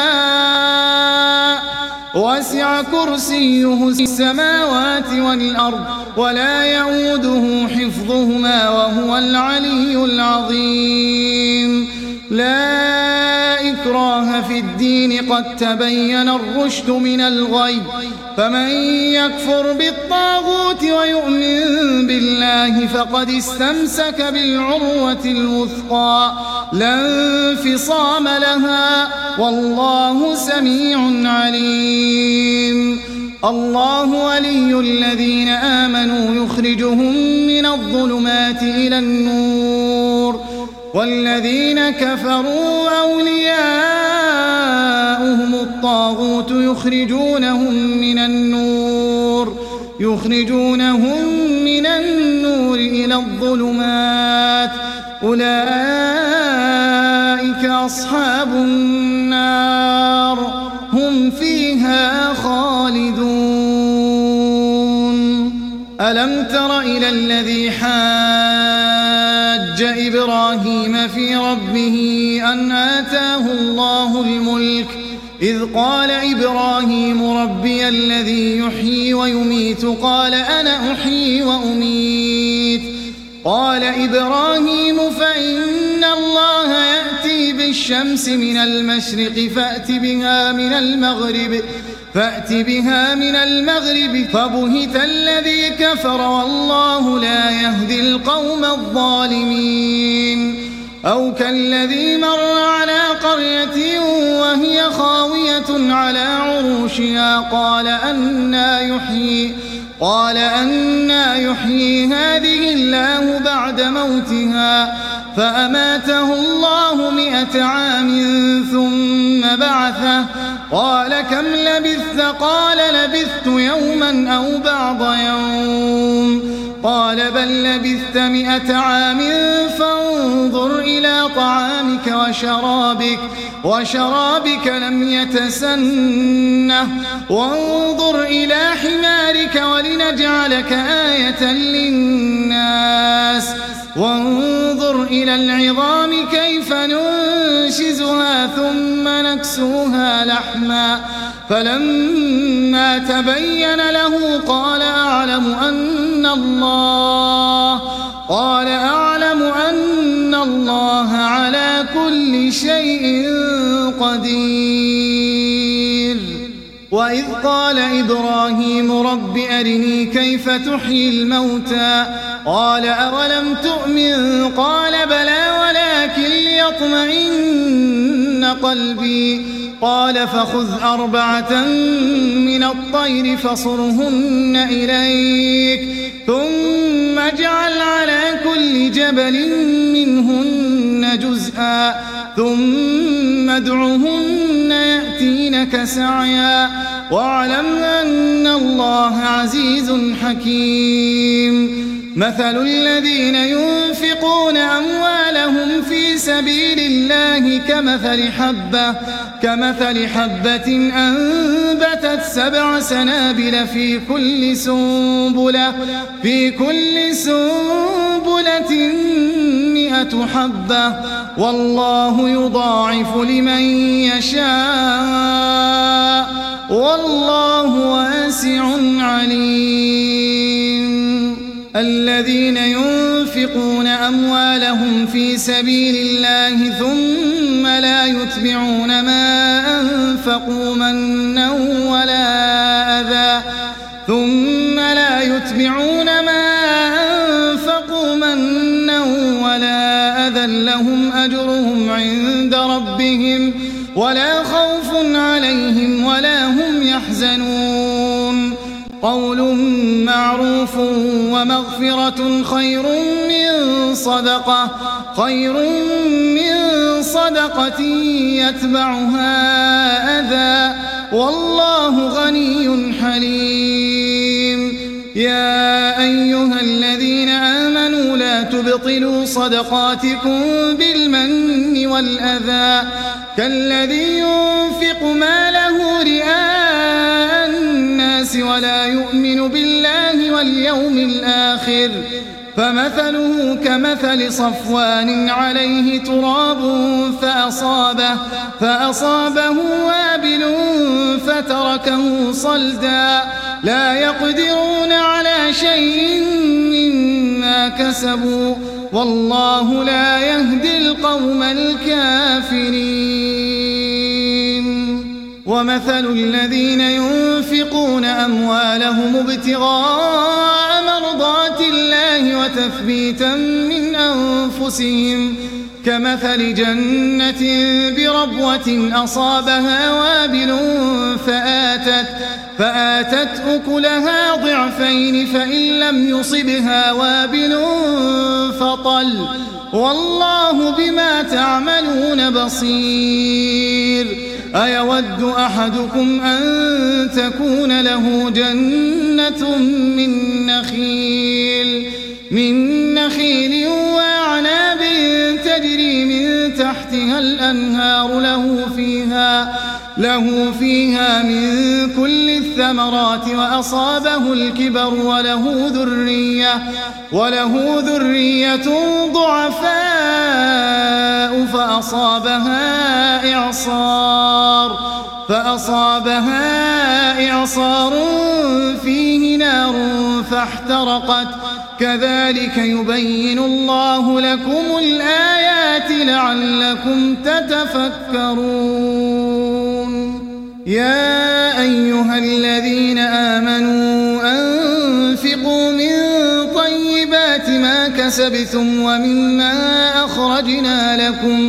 شاء وسع كرسيه السماوات والأرض ولا يؤوده حفظهما وهو العلي العظيم. لا إكراه في الدين قد تبين الرشد من الغي فمن يكفر بالطاغوت ويؤمن بالله فقد استمسك بالعروة الوثقى لا انفصام لها والله سميع عليم. الله ولي الذين آمنوا يخرجهم من الظلمات إلى النور والذين كفروا أولياؤهم الطاغوت يخرجونهم من النور يخرجونهم من النور إلى الظلمات أولئك أصحاب النار هم فيها خالدون. ألم تر إلى الذي حاج إبراهيم في ربه أن آتاه الله الملك إذ قال إبراهيم ربي الذي يحيي ويميت قال أنا أحيي وأميت قال إبراهيم فإن الله يأتي بالشمس من المشرق فأت بها من المغرب فأت بها من المغرب فبهت الذي كفر والله لا يهدي القوم الظالمين. أو كالذي مر على قرية وهي خاوية على عروشها قال أنى يحيي قال أنى يحيي هذه الله بعد موتها فأماته الله مئة عام ثم بعثه قال كم لبثت قال لبثت يوما أو بعض يوم قال بل لبثت مئة عام فانظر إلى طعامك وشرابك وشرابك لم يتسنه وانظر إلى حمارك ولنجعلك آية للناس وانظر إلى العظام كيف ننشزها ثم نكسوها لحما فلما تبين له قال أعلم أن الله قال أعلم أن الله على كل شيء قدير. وإذ قال إبراهيم رب أرني كيف تحيي الموتى قال أولم تؤمن قال بلى ولكن ليطمئن قلبي قال فخذ أربعة من الطير فصرهن إليك ثم اجعل على كل جبل منهن جزءا ثم ادعهن يأتينك سعيا واعلم أن الله عزيز حكيم. مثل الذين ينفقون أموالهم في سبيل الله كمثل حبة كمثل حبة أنبتت سبع سنابل في كل سنبلة في كل سنبلة مئة حبة والله يضاعف لمن يشاء والله واسع عليم. الذين ينفقون أموالهم في سبيل الله ثم لا يتبعون ما أنفقوا منا ولا أذى ثم لا يتبعون ما أنفقوا منا ولا أذى لهم أجرهم عند ربهم ولا خوف عليهم ولا هم يحزنون. قول معروف ومغفرة خير من صدقة خير من صدقة يتبعها أذى والله غني حليم. يا أيها الذين آمنوا لا تبطلوا صدقاتكم بالمن والأذى كالذي ينفق ماله رئاء الناس ولا يؤمن بالله واليوم الآخر فمثله كمثل صفوان عليه تراب فأصابه, فأصابه وابل فتركه صلدا لا يقدرون على شيء مما كسبوا والله لا يهدي القوم الكافرين. ومثل الذين ينفقون أموالهم ابتغاء مرضات الله وتثبيتا من أنفسهم كمثل جنة بربوة أصابها وابل فآتت, فآتت أكلها ضعفين فإن لم يصبها وابل فطل والله بما تعملون بصير. أيود أحدكم أن تكون له جنة من نخيل, من نخيل وأعناب تجري من تحتها الأنهار له فيها, له فيها من كل الثمرات وأصابه الكبر وله ذرية, وله ذرية ضعفاء فأصابها إعصار, فأصابها إعصار فيه نار فاحترقت كذلك يبين الله لكم الآيات لعلكم تتفكرون. يا أيها الذين آمنوا أنفقوا من طيبات ما كسبتم ومما أخرجنا لكم,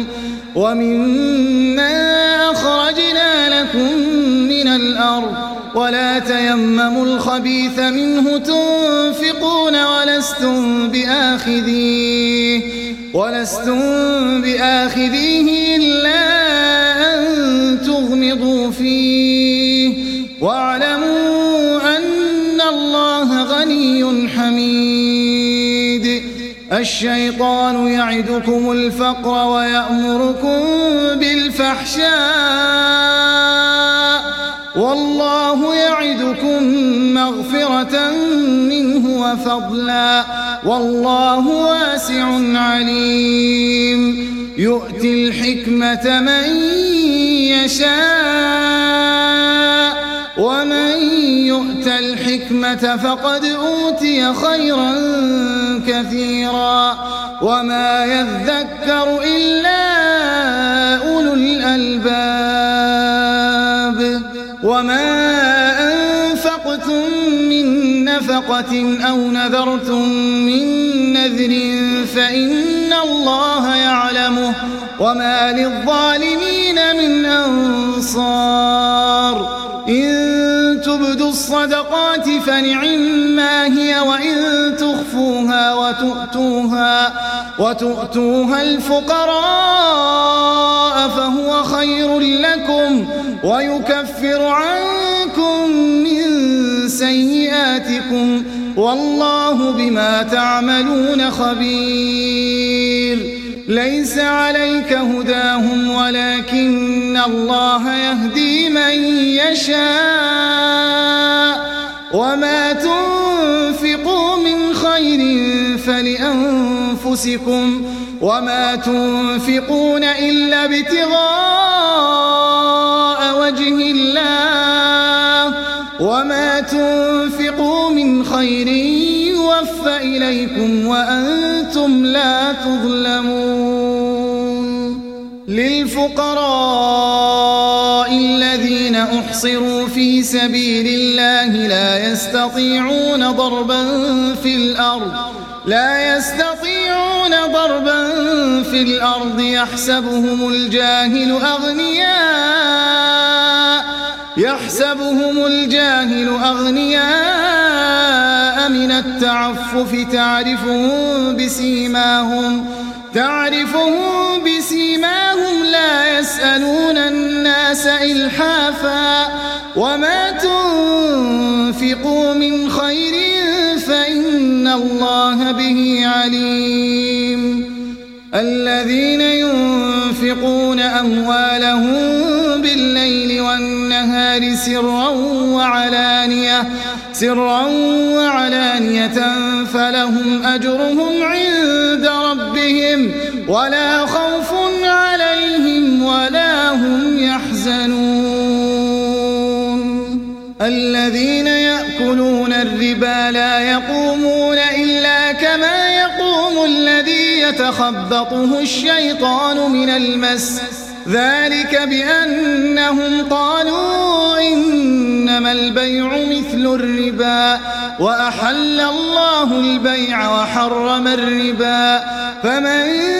ومما أخرجنا لكم من الأرض ولا تيمموا الخبيث منه تنفقون ولستم بآخذيه, ولستم بآخذيه إلا أن تغمضوا فيه واعلموا أن الله غني حميد. الشيطان يعدكم الفقر ويأمركم بالفحشاء والله يعدكم مغفرة منه وفضلا والله واسع عليم. يؤتي الحكمة من يشاء ومن يؤت الحكمة فقد أوتي خيرا كثيرا وما يذكر إلا أولو الألباب. وما أنفقتم من نفقة أو نذرتم من نذر فإن الله يعلمه وما للظالمين من أنصار. إن تبدوا الصدقات فنعما هي وإن تخفوها وتؤتوها, وتؤتوها الفقراء فهو خير لكم ويكفر عنكم من سيئاتكم والله بما تعملون خبير. ليس عليك هداهم ولكن الله يهدي من يشاء وما تنفقوا من خير فلأنفسكم وما تنفقون إلا ابتغاء وجه الله وما تنفقوا من خير يوفى إليكم وأنتم لا تظلمون. للفقراء الذين أحصروا في سبيل الله لا يستطيعون ضربا في الأرض لا يستطيعون ضربا في الأرض يحسبهم الجاهل أغنياء يحسبهم الجاهل أغنياء من التعفف تعرفهم بسيماهم تعرفهم بسيماهم لا يسألون الناس إلحافا وما تنفقوا من خير فإن الله به عليم. الذين ينفقون أموالهم بالليل والنهار سرا وعلانية سرا وعلانية فلهم أجرهم عند ربهم ولا خوف عليهم ولا هم يحزنون الذين يأكلون الربا لا يقومون إلا كما يقوم الذي يتخبطه الشيطان من المس ذلك بأنهم قالوا إنما البيع مثل الربا وأحل الله البيع وحرم الربا فمن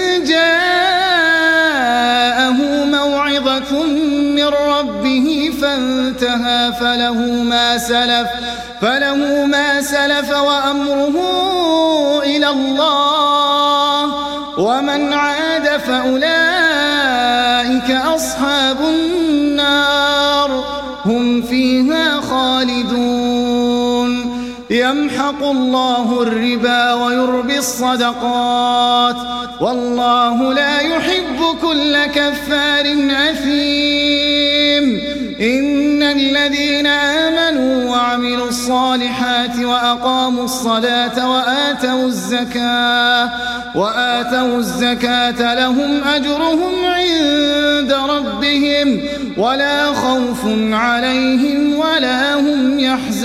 جاءه موعظة من ربه فانتهى فله ما سلف فله ما سلف وأمره إلى الله ومن عاد فأولئك أصحاب النار هم فيها خالدون يمحق الله الربا ويربي الصدقات والله لا يحب كل كفار أثيم إن الذين آمنوا وعملوا الصالحات وأقاموا الصلاة وآتوا الزكاة وآتوا الزكاة لهم أجرهم عند ربهم ولا خوف عليهم ولا هم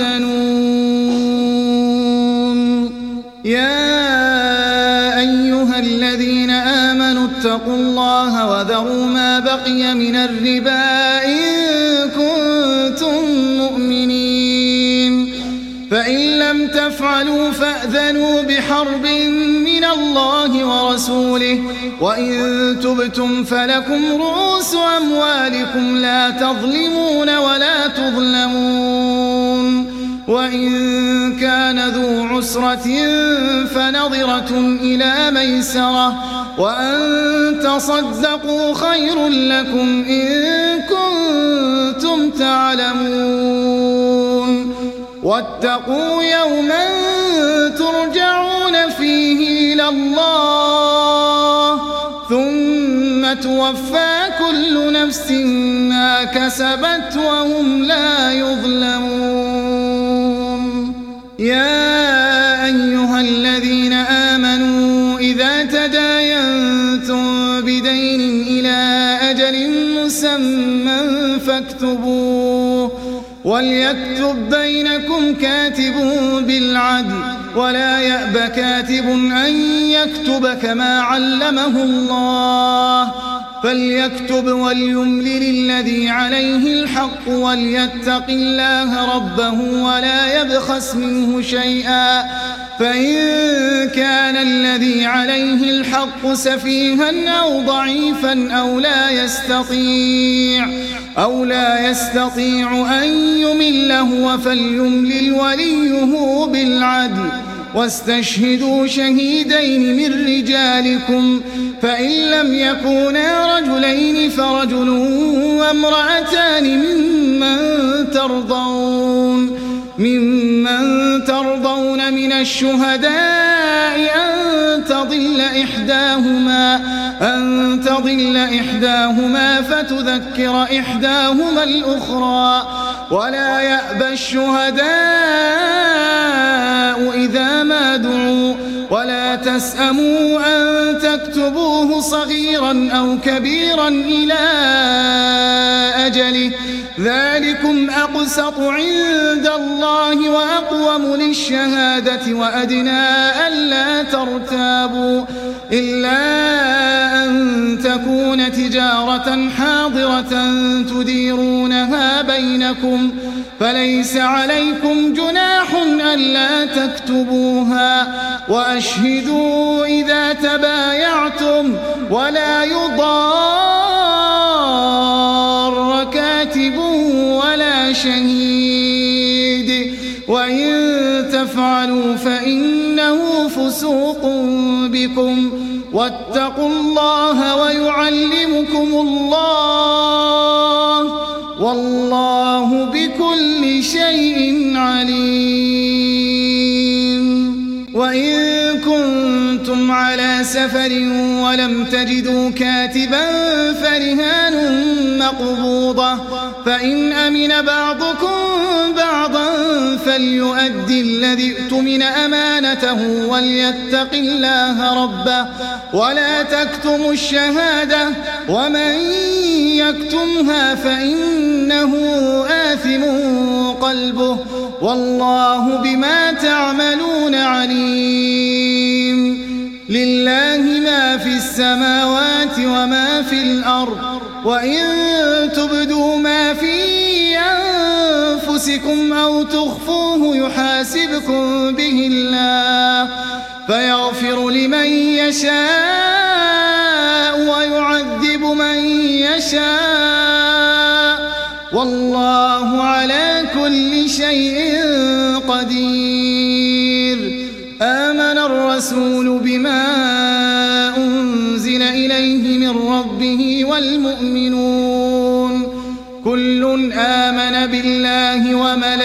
يحزنون يا أيها الذين آمنوا اتقوا الله وذروا ما بقي من الربا إن كنتم مؤمنين فإن لم تفعلوا فأذنوا بحرب من الله ورسوله وإن تبتم فلكم رؤوس أموالكم لا تظلمون ولا تظلمون وإن كان ذو عسرة فنظرة إلى ميسرة وأن تصدقوا خير لكم إن كنتم تعلمون واتقوا يوما ترجعون فيه إلى الله ثم توفى كل نفس ما كسبت وهم لا يظلمون يا أيها الذين آمنوا إذا تداينتم بدين إلى أجل مسمى فاكتبوه وليكتب بينكم كاتب بالعدل ولا يأب كاتب أن يكتب كما علمه الله فليكتب وليملل الذي عليه الحق وليتق الله ربه ولا يبخس منه شيئا فإن كان الذي عليه الحق سفيها أو ضعيفا أو لا يستطيع أو لا يستطيع أن يمل هو فليملل وليه بالعدل واستشهدوا شهيدين من رجالكم فإن لم يكونا رجلين فرجل وامرأتان ممن ترضون ممن ترضون من الشهداء أن تضل إحداهما أن تضل إحداهما فتذكر إحداهما الأخرى ولا يأبى الشهداء إذا ما دعوا ولا تسأموا أن تكتبوه صغيرا أو كبيرا إلى أجله ذلكم أقسط عند الله وأقوم للشهادة وأدنى ألا ترتابوا إلا أن تكون تجارة حاضرة تديرونها بينكم فليس عليكم جناح ألا تكتبوها وأشهدوا إذا تبايعتم ولا يضار كاتب ولا شهيد وإن تفعلوا فإنه فسوق بكم واتقوا الله ويعلمكم الله والله بكل شيء عليم وإن كنتم على سفر ولم تجدوا كاتبا فرهان مقبوضة فإن أمن بعضكم بعضا فليؤد الذي اؤتمن أمانته وليتق الله ربه ولا تكتموا الشهادة ومن يكتمها فإنه آثم قلبه والله بما تعملون عليم. لله ما في السماوات وما في الأرض وإن تبدوا ما في أنفسكم أو تخفوه يحاسبكم به الله فيغفر لمن يشاء ويعذب من يشاء والله على كل شيء قدير. آمن الرسول بما أنزل إليه من ربه والمؤمنون كل آمن بالله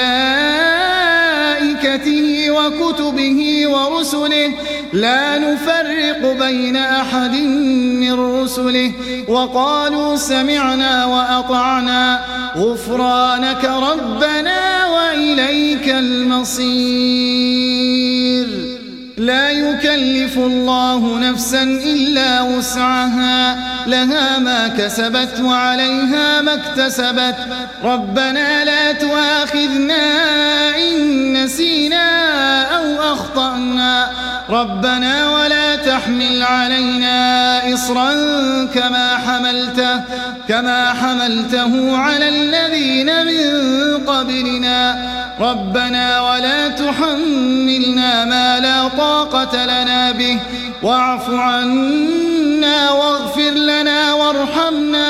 وملائكته وكتبه ورسله لا نفرق بين أحد من رسله وقالوا سمعنا وأطعنا غفرانك ربنا وإليك المصير. لا يكلف الله نفسا إلا وسعها لها ما كسبت وعليها ما اكتسبت ربنا لا تؤاخذنا إن نسينا أو أخطأنا ربنا ولا تحمل علينا إصرا كما حملته كما حملته على الذين من قبلنا ربنا ولا تحملنا ما لا طاقة لنا به واعف عنا واغفر لنا وارحمنا